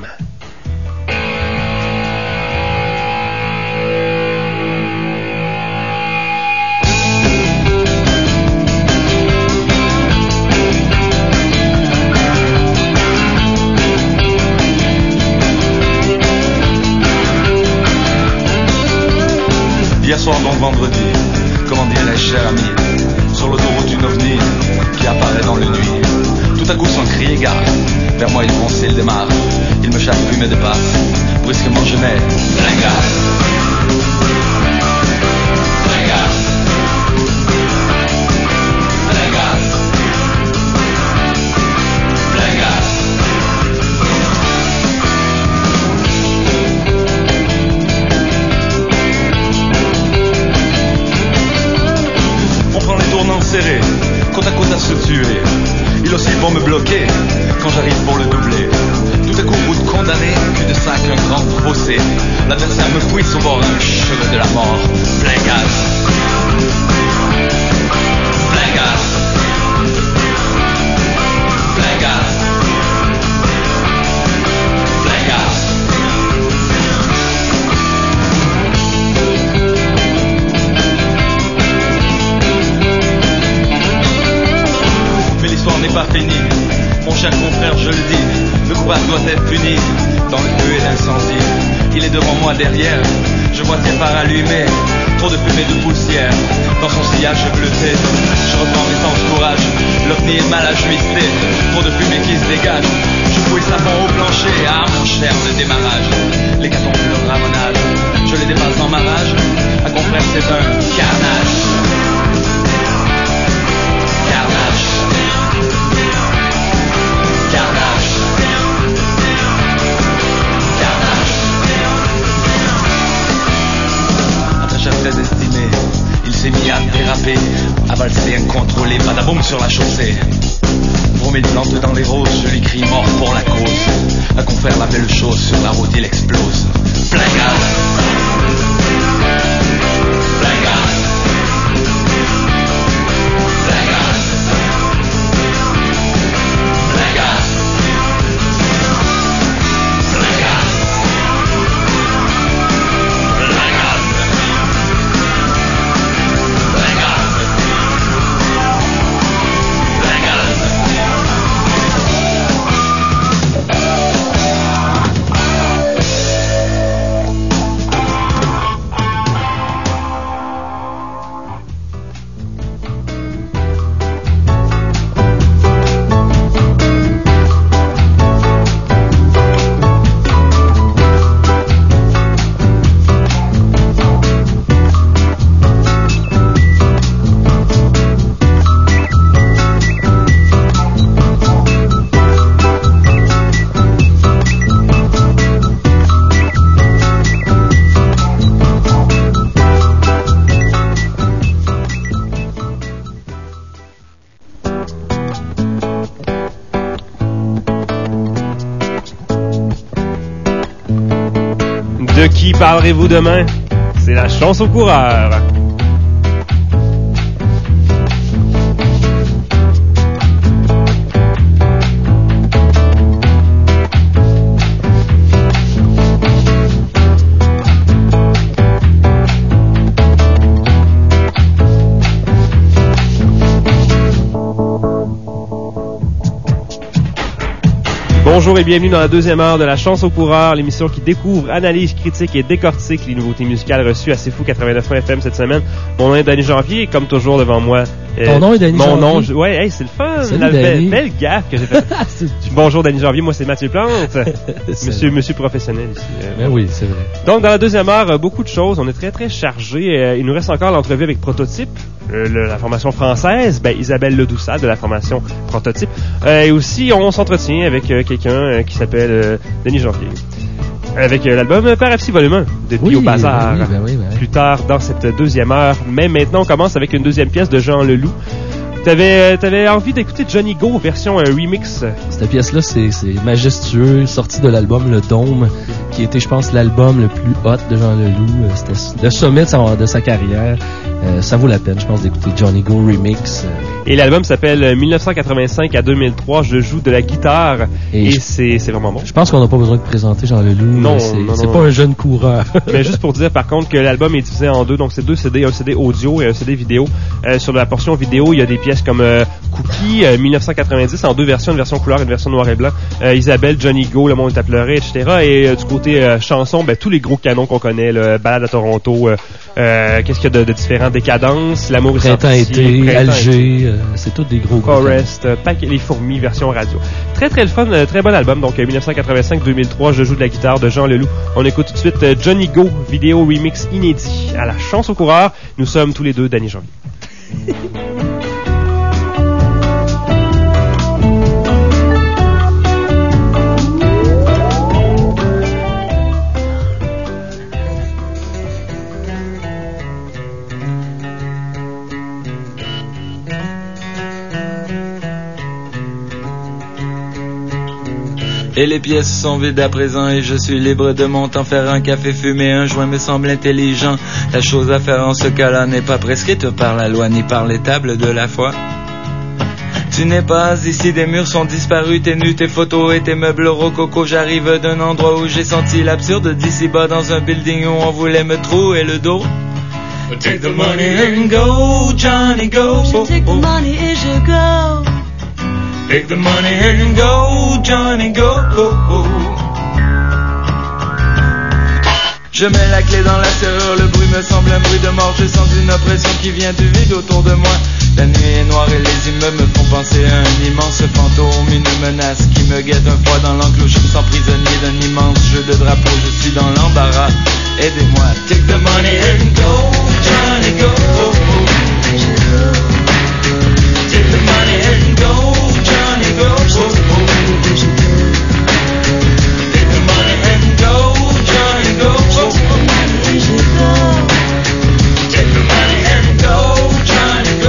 Hier soir donc vendredi, comment dirais-je cher ami, sur l'autoroute une ovni qui apparaît dans le nuit. Tout à coup sans crier gare, vers moi il fonce et il démarre. Il me charge puis me dépasse, brusquement je mets ringard. Ringard. Ringard. Ringard. On prend les tournants serrés, côte à côte à se tuer. Il aussi pour me bloquer, quand j'arrive pour le doubler. Tout à coup, route condamnée, cul-de-sac, un grand fossé. L'adversaire me pousse au bord d'un chemin de la mort. Plein gaz. Plein gaz. Plein gaz. Plein gaz. Mais l'histoire n'est pas finie. Mon cher confrère, je le dis, le coupable doit être puni. Dans le feu et l'incendie, il est devant moi derrière. Je vois ses phares allumés, trop de fumée, de poussière. Dans son sillage bleuté, je reprends mes sens courage. L'ovni est mal ajusté, trop de fumée qui se dégage. Je fouille sa fond au plancher, à mon cher de démarrage. L'hécatombe, le ramonage, je les dépasse en ma rage. À confrère, c'est un carnage. Carnage. Carnage. Carnage. À ta chair prédestinée, il s'est mis à déraper, à valser incontrôlé, badaboum sur la chaussée. Promet de plante dans les roses, je lui crie mort pour la cause. À confrère la belle chose, sur la route il explose. Plein gaz. Plein gaz. Plein gaz. Plein gaz. Plein gaz. Plein gaz. Plein gaz. Plein gaz. De qui parlerez-vous demain? C'est La Chance au coureur. Bonjour et bienvenue dans la deuxième heure de la chance au coureur, l'émission qui découvre, analyse, critique et décortique les nouveautés musicales reçues à C'est Fou 89.1 FM cette semaine. Mon nom est Danny Janvier et comme toujours devant moi... Ton nom est Danny Janvier? Mon nom, ouais, hey, c'est le fun. Salut, la Danny. belle gaffe que j'ai faite. Bonjour Danny Janvier, moi c'est Mathieu Plante. monsieur professionnel ici. Ben oui, c'est vrai. Donc dans la deuxième heure, beaucoup de choses. On est très très chargé. Il nous reste encore l'entrevue avec Prototype, la formation française. Isabelle Ledoussat de la formation Prototype. Et aussi on s'entretient avec quelqu'un qui s'appelle Danny Janvier. Avec l'album Parapsy Volume 1 de Dio Bazar. Ben oui. Plus tard dans cette deuxième heure. Mais maintenant, on commence avec une deuxième pièce de Jean Leloup. T'avais envie d'écouter Johnny Go version remix. Cette pièce-là, c'est majestueux, sorti de l'album Le Dôme, qui était, je pense, l'album le plus hot de Jean Leloup. C'était le sommet de sa carrière. Ça vaut la peine, je pense, d'écouter Johnny Go remix. Et l'album s'appelle 1985 à 2003. Je joue de la guitare et c'est vraiment bon. Je pense qu'on n'a pas besoin de présenter Jean Leloup. Non, c'est pas un jeune coureur. Mais juste pour dire par contre que l'album est divisé en deux, donc c'est 2 CD, un CD audio et un CD vidéo. Sur la portion vidéo, il y a des pièces comme Cookie 1990 en 2 versions, une version couleur et une version noir et blanc. Isabelle, Johnny Go, Le Monde est à pleurer, etc. Et du côté chanson, tous les gros canons qu'on connaît, Balade à Toronto, qu'est-ce qu'il y a de différent, Décadence, L'amour est Printemps-été, Alger, c'est tous des gros Forest, Les Fourmis, version radio. Très très le fun, très bon album. Donc 1985-2003, Je joue de la guitare de Jean Leloup. On écoute tout de suite Johnny Go, vidéo remix inédit. À la chance au coureur, nous sommes tous les deux Danny Janvier. Et les pièces sont vides à présent et je suis libre de mon temps. Faire un café, fumer un joint me semble intelligent. La chose à faire en ce cas-là n'est pas prescrite par la loi ni par les tables de la foi. Tu n'es pas ici, des murs sont disparus, tes nus, tes photos et tes meubles rococo. J'arrive d'un endroit où j'ai senti l'absurde d'ici bas, dans un building où on voulait me trouer le dos. Take the money and go, Johnny, go. Take the money and you go. Take the money and go, Johnny, go. Je mets la clé dans la serrure, le bruit me semble un bruit de mort. Je sens une oppression qui vient du vide autour de moi. La nuit est noire et les immeubles me font penser à un immense fantôme. Une menace qui me guette un froid dans l'enclos. Je me sens prisonnier d'un immense jeu de drapeau. Je suis dans l'embarras, aidez-moi. Take the money and go, Johnny, go. Take the money and go, Johnny, go. Take the money and go, Johnny, go. Take the money and go, Johnny, go.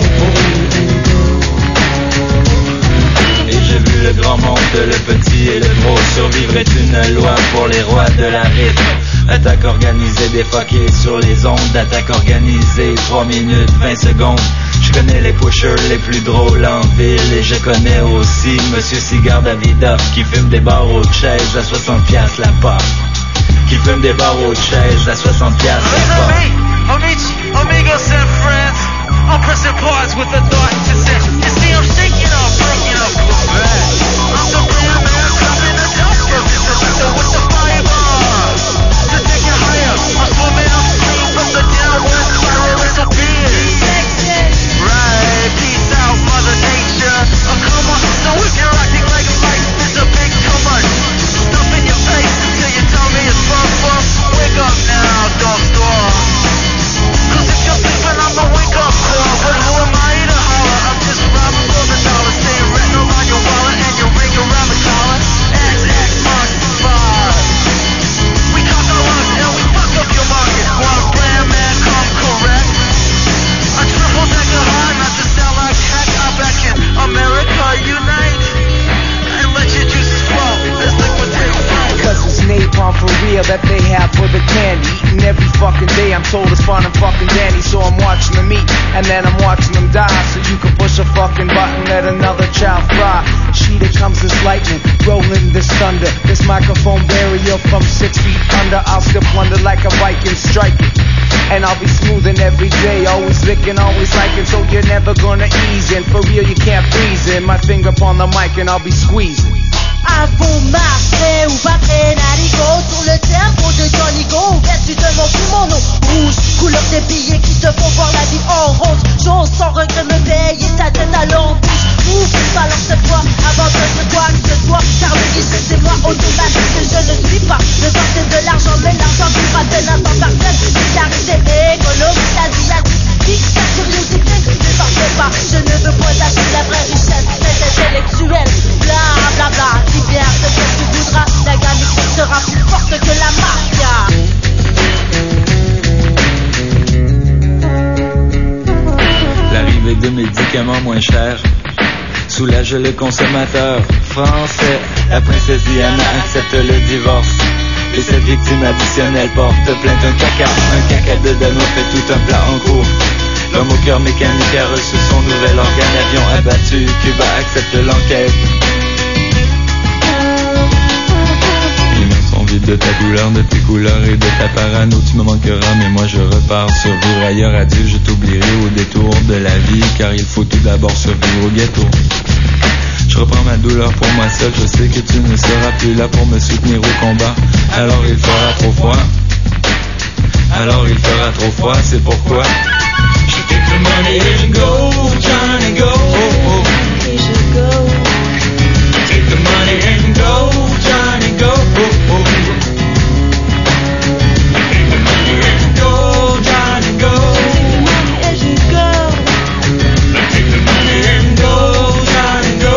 Et j'ai vu le grand monde, le petit et le gros. Survivre est une loi pour les rois de la rythme. Attaque organisée défoquée sur les ondes. Attaque organisée 3 minutes 20 secondes. Je connais les pushers les plus drôles en ville. Et je connais aussi Monsieur Cigare Davidoff qui fume des barreaux de chaises à 60 piastres la pop. Qui fume des barreaux de chaises à 60 piastres la pop. Amigos and friends, I'm pressing pause with a thought to say. You see, I'm shaking up, breaking up the bed. I'm the real man, dropping the dust of this with the fireball. To take it higher, I'm swimming upstream from the downward spiral of the beard. Right, peace out, Mother Nature. Oh, come on, so if you're acting like life is a big too much, stuff in your face until you tell me it's fun. Wake up now, don't stop. Cause if you're sleeping, I'm the wake up call. But who am I to holler? I'm just robbing for the dollar. Stay written around your wallet and your ring around the collar. XX marks the spot. We cock our luck and we fuck up your market. One brand man, come correct. A triple decker high, not to sound like heck. I beckon America unite and let your juices flow. Let's liquidate flight. Cause it's napalm for real that they have for the candy. Eating every fucking day, I'm told it's fun and fucking dandy. So I'm watching them eat, and then I'm watching them die. So you can push a fucking button, let another child fry. She that comes this lightning, rolling this thunder. This microphone barrier from 6 feet under. I'll still plunder like a Viking striking. And I'll be smoothing every day, always licking, always liking. So you're never gonna ease in, for real you can't freeze in. My finger upon the mic and I'll be squeezing. Avons marché ou battré Narigo sur le tempo de Johnny Go. Vêtu de mon nom rouge, couleur des billets qui te font voir la vie en rose. J'ose sans regret me payer ta tête à l'embouche. Ouvre, balance cette fois avant que je quoi que ce soit. Car le guichet c'est moi automatique que je ne suis pas. Le temps c'est de l'argent mais l'argent qui rappelle un temps par tête. Vulgarité économique, asiatique, ta curiosité ne t'en pas. Je ne veux point acheter la vraie richesse, mais intellectuelle. Bla bla bla, libère ce que tu voudras. La gamme sera plus forte que la mafia. L'arrivée de médicaments moins chers soulage le consommateur français. La princesse Diana accepte le divorce et cette victime additionnelle porte plainte. Un caca de Danois fait tout un plat en cours. L'homme au cœur mécanique a reçu son nouvel organe. Avion abattu, Cuba accepte l'enquête. Les mains sont vides de ta douleur, de tes couleurs et de ta parano. Tu me manqueras mais moi je repars survivre ailleurs. Adieu, je t'oublierai au détour de la vie, car il faut tout d'abord survivre au ghetto. Je reprends ma douleur pour moi seul. Je sais que tu ne seras plus là pour me soutenir au combat. Alors il fera trop froid. Alors il fera trop froid, c'est pourquoi je take the money and go, Johnny go. Take the money and go, Johnny go. Take the money and go, Johnny go. Take the money and go, Johnny go.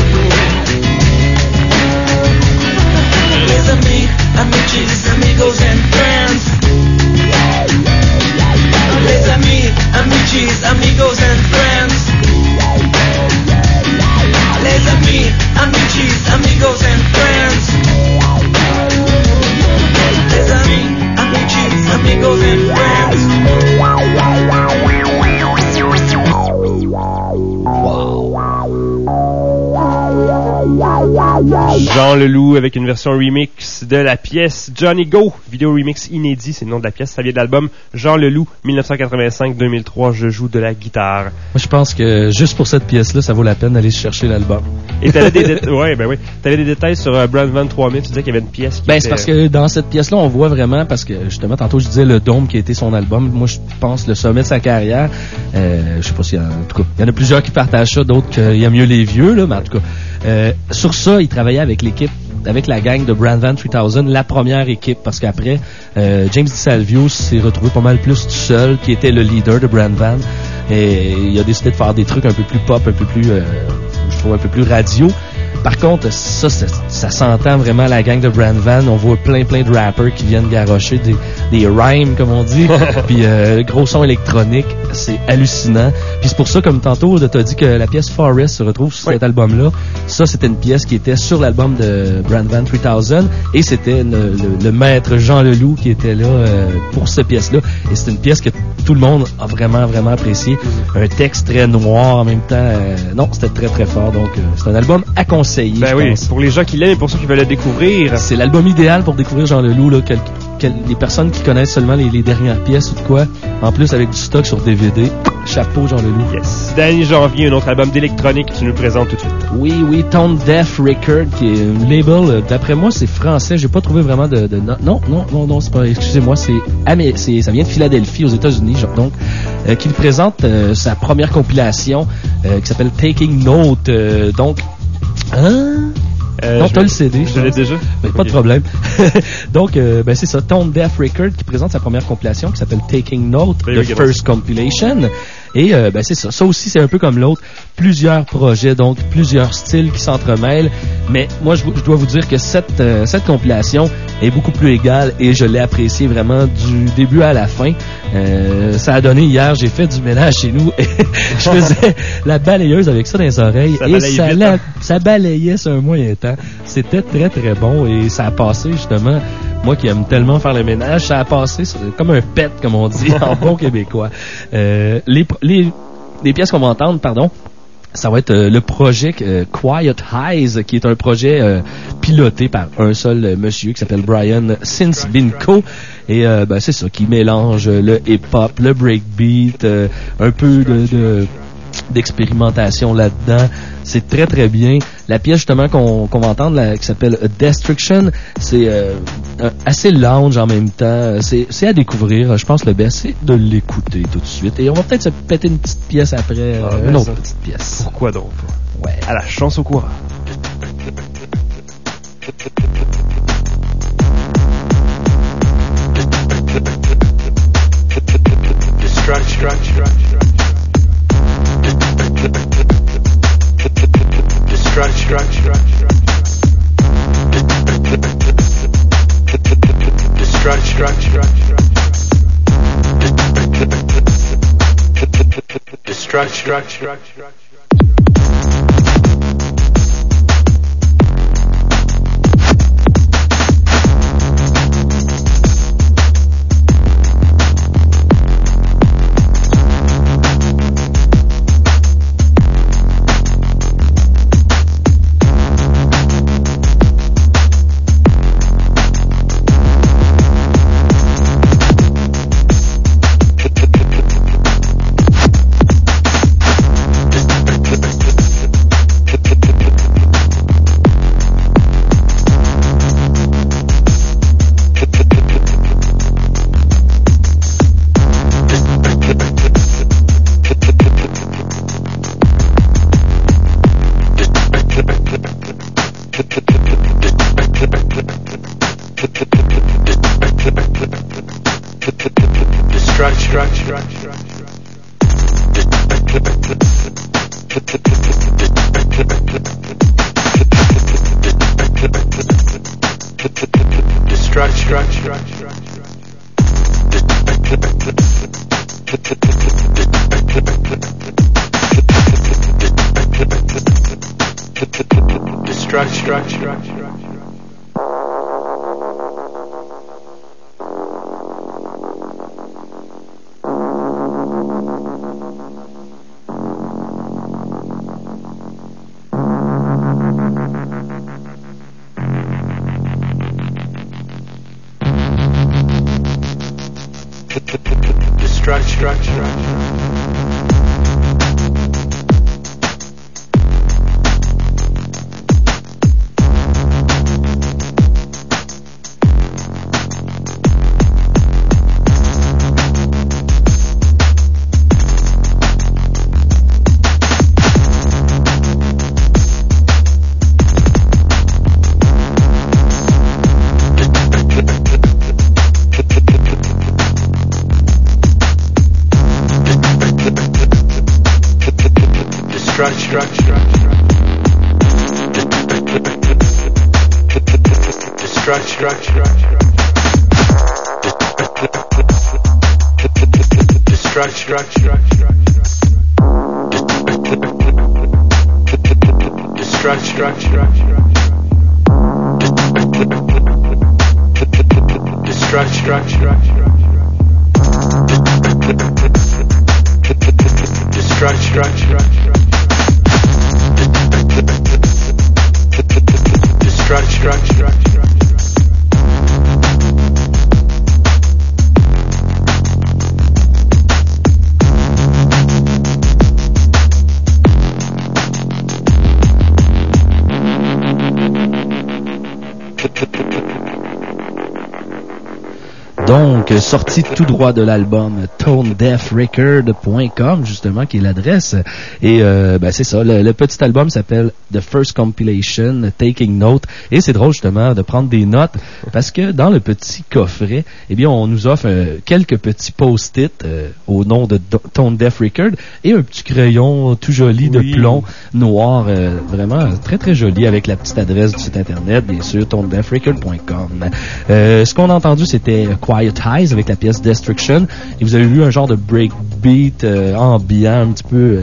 Les amis, amigos, amigos and friends. Les amis, amigos, amigos and friends. Les amis, amigos, amigos and friends. Les amis, amigos, amigos and Jean Leloup avec une version remix de la pièce Johnny Go, vidéo remix inédit, c'est le nom de la pièce, ça vient de l'album Jean Leloup 1985-2003, je joue de la guitare. Moi je pense que juste pour cette pièce-là, ça vaut la peine d'aller chercher l'album. Et t'avais t'avais des détails sur Brand Van 3000, tu disais qu'il y avait une pièce qui c'est parce que dans cette pièce-là, on voit vraiment, parce que justement, tantôt je disais le Dôme qui a été son album, moi je pense le sommet de sa carrière, je sais pas s'il y en a, en tout cas, il y en a plusieurs qui partagent ça, d'autres qu'il y a mieux les vieux, là, mais en tout cas, sur ça, il travaillait avec l'équipe, avec la gang de Brand Van 3000, la première équipe, parce qu'après, James DiSalvio s'est retrouvé pas mal plus tout seul, qui était le leader de Brand Van, et il a décidé de faire des trucs un peu plus pop, un peu plus, je trouve un peu plus radio. Par contre, ça s'entend vraiment la gang de Brand Van. On voit plein de rappers qui viennent garrocher des rhymes, comme on dit. Puis gros son électronique, c'est hallucinant. Puis c'est pour ça, comme tantôt, t'as dit que la pièce Forest se retrouve sur cet album-là. Ça, c'était une pièce qui était sur l'album de Brand Van 3000. Et c'était le maître Jean Leloup qui était là pour cette pièce-là. Et c'est une pièce que tout le monde a vraiment apprécié. Un texte très noir en même temps. Non, c'était très fort. Donc, c'est un album à conseiller. Ben oui, pour les gens qui l'aiment et pour ceux qui veulent le découvrir. C'est l'album idéal pour découvrir Jean Leloup, là, les personnes qui connaissent seulement les dernières pièces ou de quoi, en plus avec du stock sur DVD. Chapeau Jean Leloup. Yes. Dernier janvier, un autre album d'électronique que tu nous présentes tout de suite. Oui, Tone Deaf Record, qui est un label, d'après moi, c'est français. J'ai pas trouvé vraiment de non, c'est pas, excusez-moi, ça vient de Philadelphie, aux États-Unis, donc, qui nous présente sa première compilation, qui s'appelle Taking Note, donc, non, t'as le CD. Je l'ai déjà. Pas de problème. Donc, c'est ça, Tone Deaf Record qui présente sa première compilation qui s'appelle Taking Note, The First Compilation. Et c'est ça. Ça aussi, c'est un peu comme l'autre. Plusieurs projets, donc plusieurs styles qui s'entremêlent. Mais moi, je dois vous dire que cette compilation est beaucoup plus égale et je l'ai appréciée vraiment du début à la fin. Ça a donné hier, j'ai fait du ménage chez nous et je faisais la balayeuse avec ça dans les oreilles ça balayait sur un moyen temps. C'était très bon et ça a passé justement. Moi qui aime tellement faire le ménage, ça a passé comme un pet, comme on dit en bon québécois. Les pièces qu'on va entendre, ça va être le projet Quiet Highs, qui est un projet piloté par un seul monsieur qui s'appelle Brian Sinsbinko. Et c'est ça, qui mélange le hip-hop, le breakbeat, un peu d'expérimentation là-dedans. C'est très très bien. La pièce justement qu'on va entendre là, qui s'appelle Destruction, c'est assez lounge en même temps. C'est à découvrir. Je pense que le best c'est de l'écouter tout de suite. Et on va peut-être se péter une petite pièce après, une autre petite pièce. Pourquoi donc? Ouais. À la chance au courant. Donc, sorti tout droit de l'album ToneDeafRecord.com, justement, qui est l'adresse. Et c'est ça, le petit album s'appelle The First Compilation, Taking Note. Et c'est drôle, justement, de prendre des notes, parce que dans le petit coffret, eh bien, on nous offre quelques petits post-it au nom de Tone Deaf Record et un petit crayon tout joli de plomb noir, vraiment très, très joli, avec la petite adresse du site internet, bien sûr, ToneDeafRecord.com. Ce qu'on a entendu, c'était Quiet Eyes avec la pièce Destruction, et vous avez vu un genre de breakbeat ambiant, un peu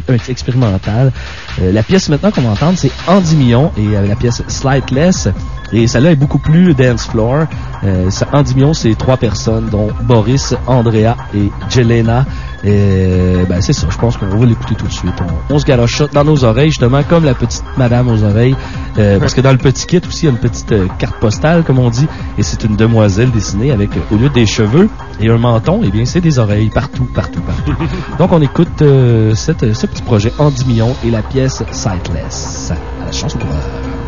expérimental. La pièce maintenant qu'on va entendre, c'est Andy Millon et la pièce Slightless. Et celle-là est beaucoup plus dance floor. En 10 millions, c'est 3 personnes, dont Boris, Andrea et Jelena. C'est ça, je pense qu'on va l'écouter tout de suite. On se garoche ça dans nos oreilles, justement, comme la petite madame aux oreilles. Parce que dans le petit kit aussi, il y a une petite carte postale, comme on dit. Et c'est une demoiselle dessinée avec, au lieu des cheveux et un menton, eh bien, c'est des oreilles partout. Donc, on écoute ce petit projet en 10 millions et la pièce Sightless. À la chance au coureur.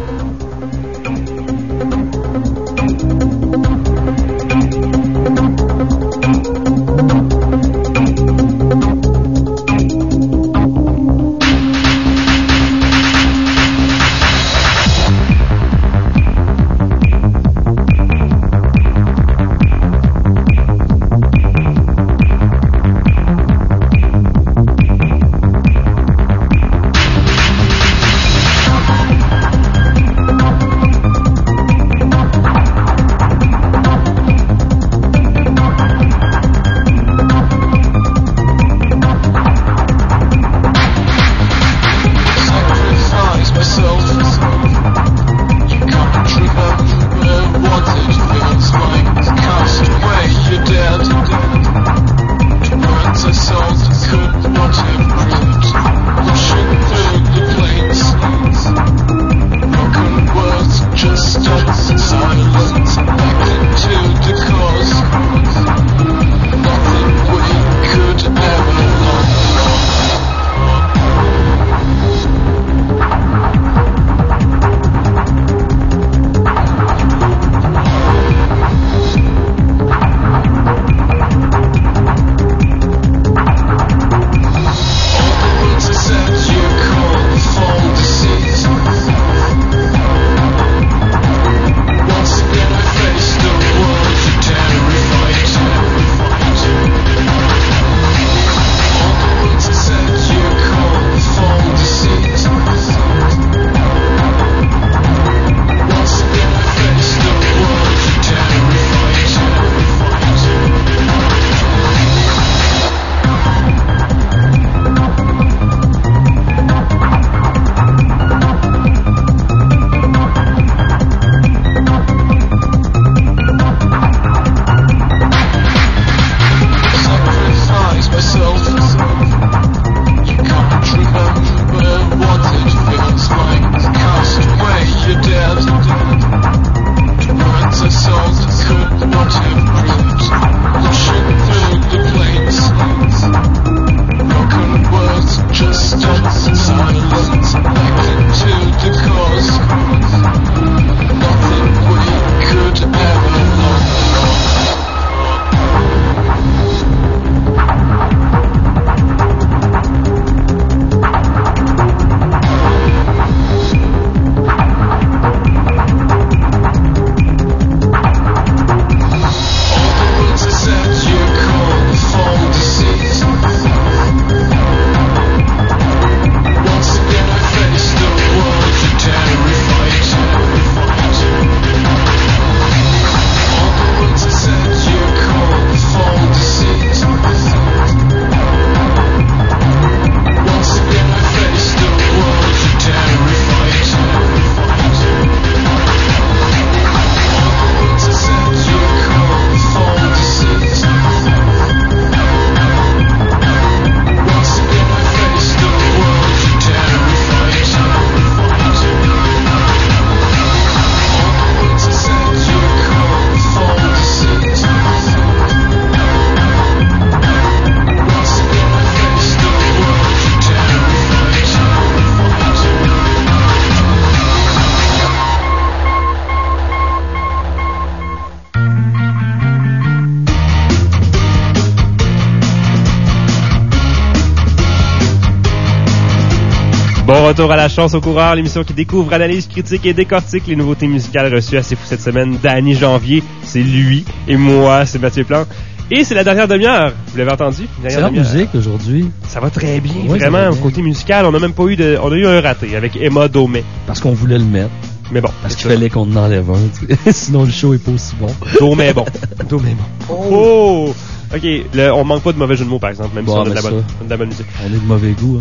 Bon retour à la chance au coureur, l'émission qui découvre, analyse, critique et décortique les nouveautés musicales reçues à C'est Fou cette semaine. Danny Janvier, c'est lui, et moi, c'est Mathieu Plante. Et c'est la dernière demi-heure, vous l'avez entendu? C'est la musique aujourd'hui. Ça va très bien, oui, vraiment, au côté musical, on n'a même pas eu on a eu un raté avec Emma Domé. Parce qu'on voulait le mettre. Mais bon. Parce qu'il fallait qu'on en enlève un, sinon le show est pas aussi bon. Domé est bon. Domé est bon. Oh! Ok, on manque pas de mauvais jeu de mots par exemple, même si on a de la bonne musique. On est de mauvais goût, hein.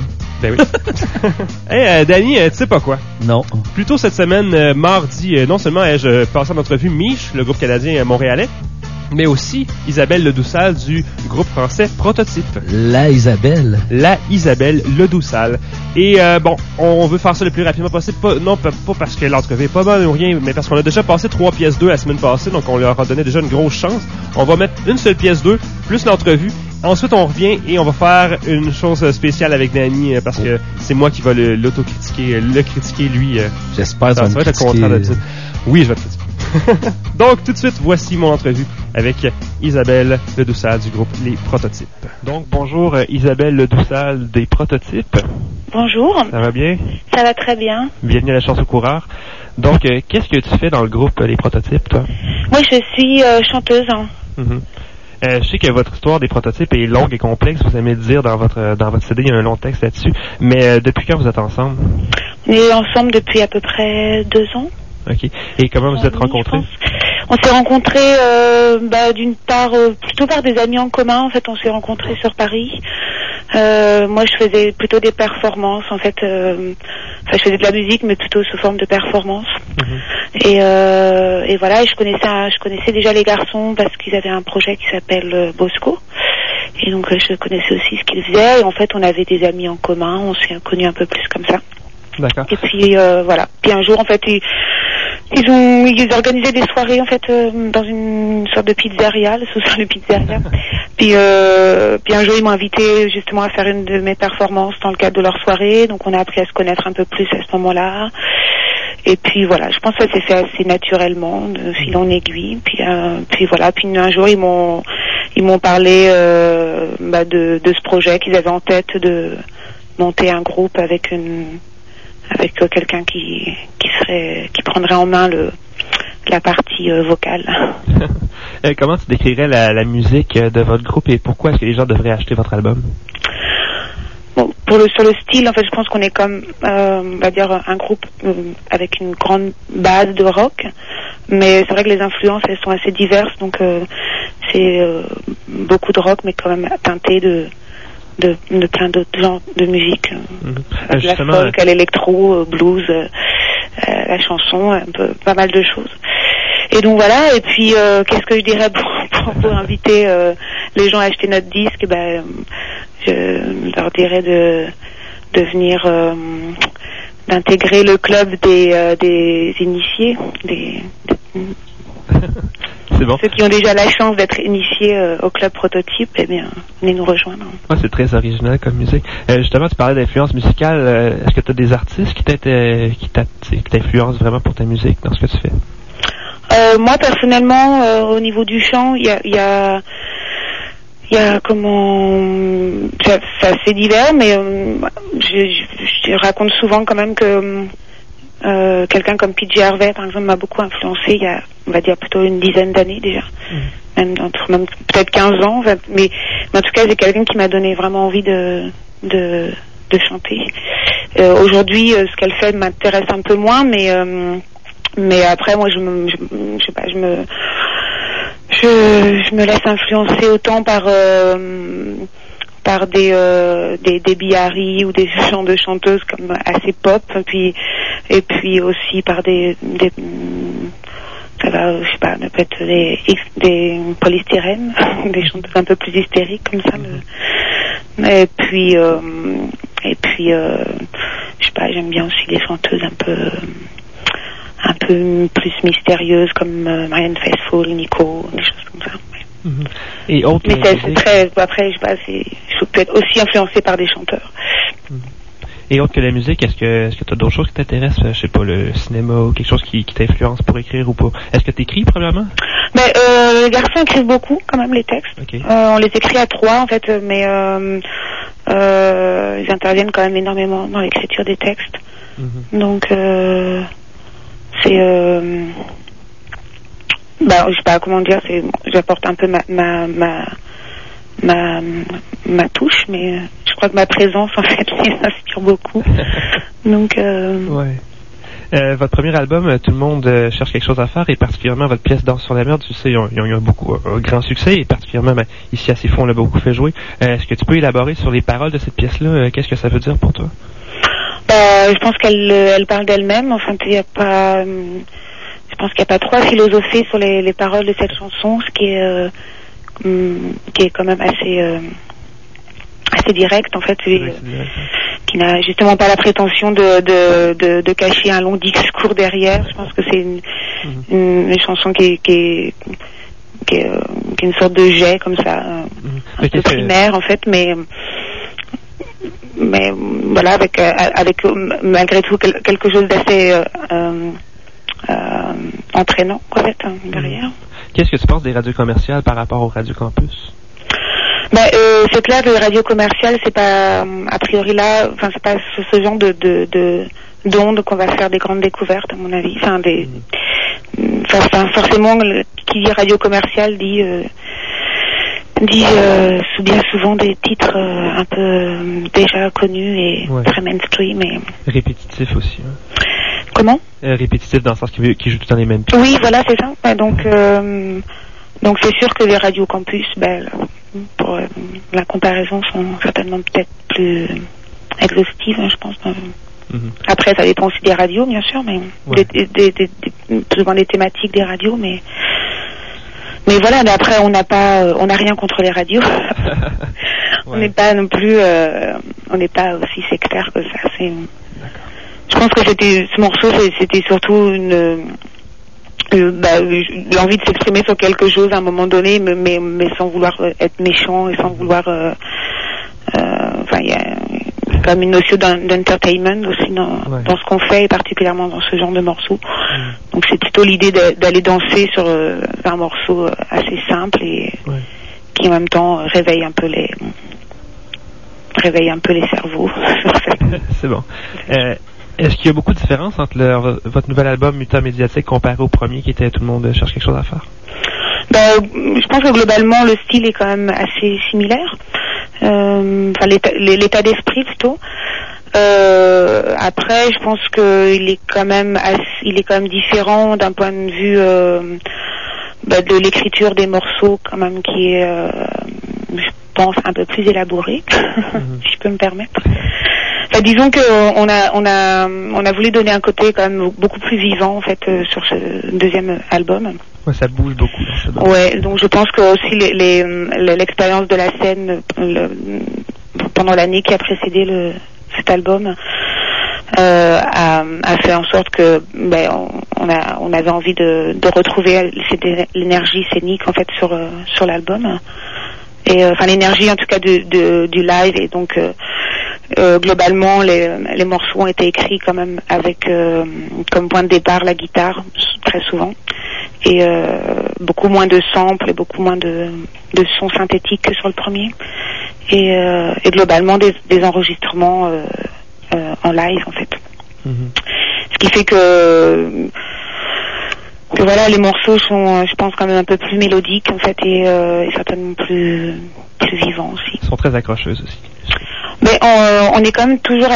Ben oui. Hey, Danny, tu sais pas quoi? Non. Plus tôt cette semaine, mardi, non seulement ai-je passé en entrevue Miche, le groupe canadien montréalais, mais aussi Isabelle Ledoussal du groupe français Prototype. La Isabelle Ledoussal. Et bon, on veut faire ça le plus rapidement possible. Pas parce que l'entrevue est pas bonne ou rien, mais parce qu'on a déjà passé 3 pièces 2 la semaine passée, donc on leur a donné déjà une grosse chance. On va mettre une seule pièce 2, plus l'entrevue. Ensuite, on revient et on va faire une chose spéciale avec Danny, parce que c'est moi qui va l'autocritiquer, le critiquer, lui. J'espère que tu vas être content de ça. Oui, je vais te critiquer. Donc, tout de suite, voici mon entrevue avec Isabelle Ledoussal du groupe Les Prototypes. Donc, bonjour Isabelle Ledoussal des Prototypes. Bonjour. Ça va bien? Ça va très bien. Bienvenue à la Chance au coureur. Donc, qu'est-ce que tu fais dans le groupe Les Prototypes, toi? Moi, je suis chanteuse. Je sais que votre histoire des prototypes est longue et complexe, vous aimez le dire dans votre CD, il y a un long texte là-dessus. Mais depuis quand vous êtes ensemble? On est ensemble depuis à peu près 2 ans. OK. Et comment vous êtes rencontrés? On s'est rencontrés d'une part plutôt par des amis en commun. En fait, on s'est rencontrés sur Paris. Moi, je faisais plutôt des performances. En fait, je faisais de la musique, mais plutôt sous forme de performance. Et voilà. Et je connaissais déjà les garçons parce qu'ils avaient un projet qui s'appelle Bosco. Et donc, je connaissais aussi ce qu'ils faisaient. Et en fait, on avait des amis en commun. On s'est connus un peu plus comme ça. D'accord. Et puis voilà. Puis un jour, en fait, ils organisaient des soirées en fait dans une sorte de pizzeria, le sous-sol de pizzeria. Puis un jour, ils m'ont invité justement à faire une de mes performances dans le cadre de leur soirée. Donc on a appris à se connaître un peu plus à ce moment-là. Et puis voilà, je pense que ça s'est fait assez naturellement, de fil en aiguille. Puis voilà. Puis un jour, ils m'ont parlé de ce projet qu'ils avaient en tête de monter un groupe avec quelqu'un qui prendrait en main la partie vocale. Comment tu décrirais la musique de votre groupe et pourquoi est-ce que les gens devraient acheter votre album? Bon, sur le style, en fait, je pense qu'on est comme, on va dire, un groupe avec une grande base de rock, mais c'est vrai que les influences, elles sont assez diverses, donc c'est beaucoup de rock, mais quand même teinté de plein d'autres genres de musique, la folk, à l'électro, blues, la chanson, pas mal de choses. Et donc voilà. Et puis qu'est-ce que je dirais pour inviter les gens à acheter notre disque? Je leur dirais de venir, d'intégrer le club des initiés, C'est bon. Ceux qui ont déjà la chance d'être initiés au club Prototype, eh bien, venez nous rejoindre. C'est très original comme musique. Justement, tu parlais d'influence musicale. Est-ce que tu as des artistes qui t'influencent vraiment pour ta musique dans ce que tu fais? Moi, personnellement, au niveau du chant, il y a comment... C'est assez divers, mais je raconte souvent quand même que... quelqu'un comme PJ Harvey, par exemple, m'a beaucoup influencé il y a, on va dire, plutôt une dizaine d'années déjà. Même peut-être 15 ans, en fait. Mais en tout cas, c'est quelqu'un qui m'a donné vraiment envie de chanter. Aujourd'hui, ce qu'elle fait m'intéresse un peu moins, mais après, moi, je sais pas, je me laisse influencer autant par des Bihari ou des genres de chanteuses comme assez pop, et puis aussi par ça va, je sais pas, peut-être des polystyrènes, des chanteuses un peu plus hystériques comme ça. Et puis je sais pas, j'aime bien aussi les chanteuses un peu plus mystérieuses comme Marianne Faithfull, Nico, des choses comme ça. Et autres, mais c'est très, après, je sais pas, je peux être aussi influencé par des chanteurs. Et autre que la musique, est-ce que tu as d'autres choses qui t'intéressent? Je sais pas, le cinéma ou quelque chose qui t'influence pour écrire ou pas? Est-ce que tu écris premièrement? Les garçons écrivent beaucoup quand même les textes. Okay. On les écrit à 3 en fait, mais ils interviennent quand même énormément dans l'écriture des textes. Donc c'est je sais pas comment dire, j'apporte un peu ma touche, mais je crois que ma présence en fait les inspire beaucoup. Donc ouais. Votre premier album, tout le monde cherche quelque chose à faire, et particulièrement votre pièce Danse sur la merde, tu sais, ils ont eu beaucoup grand succès, et particulièrement ici à Sifu, on l'a beaucoup fait jouer. Est-ce que tu peux élaborer sur les paroles de cette pièce-là? Qu'est-ce que ça veut dire pour toi? Je pense qu'elle parle d'elle-même. Enfin, il y a pas. Je pense qu'il n'y a pas trop à philosopher sur les paroles de cette chanson, ce qui est quand même assez direct en fait, qui n'a justement pas la prétention de cacher un long discours derrière. Je pense que c'est une chanson qui est une sorte de jet comme ça, un peu primaire en fait, mais voilà, avec malgré tout quelque chose d'assez entraînant en fait derrière. Qu'est-ce que tu penses des radios commerciales par rapport aux radios campus? C'est clair que les radios commerciales, c'est pas a priori là, enfin c'est pas ce genre d'ondes qu'on va faire des grandes découvertes à mon avis. Enfin forcément qui dit radio commerciale dit bien souvent des titres un peu déjà connus et très mainstream et répétitifs aussi. Hein. Comment? Répétitif dans le sens qu'il joue tout le temps les mêmes pièces. Oui, voilà, c'est ça. Ouais, donc c'est sûr que les radios campus, pour la comparaison, sont certainement peut-être plus exhaustives, hein, je pense. Après, ça dépend aussi des radios, bien sûr, mais souvent des thématiques des radios, mais voilà. Mais après, on n'a rien contre les radios. On n'est pas non plus, on n'est pas aussi sectaire que ça. Je pense que ce morceau, c'était surtout l'envie de s'exprimer sur quelque chose à un moment donné, mais sans vouloir être méchant et sans vouloir. Il y a quand même une notion d'entertainment aussi dans ce qu'on fait, et particulièrement dans ce genre de morceau. Donc c'est plutôt l'idée d'aller danser sur un morceau assez simple et qui en même temps réveille un peu les cerveaux. C'est bon. Est-ce qu'il y a beaucoup de différences entre votre nouvel album Mutant Médiatique comparé au premier qui était Tout le monde cherche quelque chose à faire? Je pense que globalement le style est quand même assez similaire. L'état d'esprit plutôt. Après, je pense qu'il est quand même différent d'un point de vue de l'écriture des morceaux, quand même, qui est, je pense, un peu plus élaboré, si je peux me permettre. Disons que on a voulu donner un côté quand même beaucoup plus vivant en fait sur ce deuxième album. Ouais, ça bouge beaucoup. Ouais, donc je pense que aussi l'expérience de la scène pendant l'année qui a précédé cet album a fait en sorte que on avait envie de retrouver l'énergie scénique en fait sur l'album, et l'énergie en tout cas du live, et donc globalement les morceaux ont été écrits quand même avec comme point de départ la guitare très souvent, et beaucoup moins de samples et beaucoup moins de sons synthétiques que sur le premier, et globalement des enregistrements en live en fait. Ce qui fait que voilà, les morceaux sont, je pense, quand même un peu plus mélodiques en fait, et certainement plus vivants aussi. Ils sont très accrocheuses aussi. Mais on est quand même toujours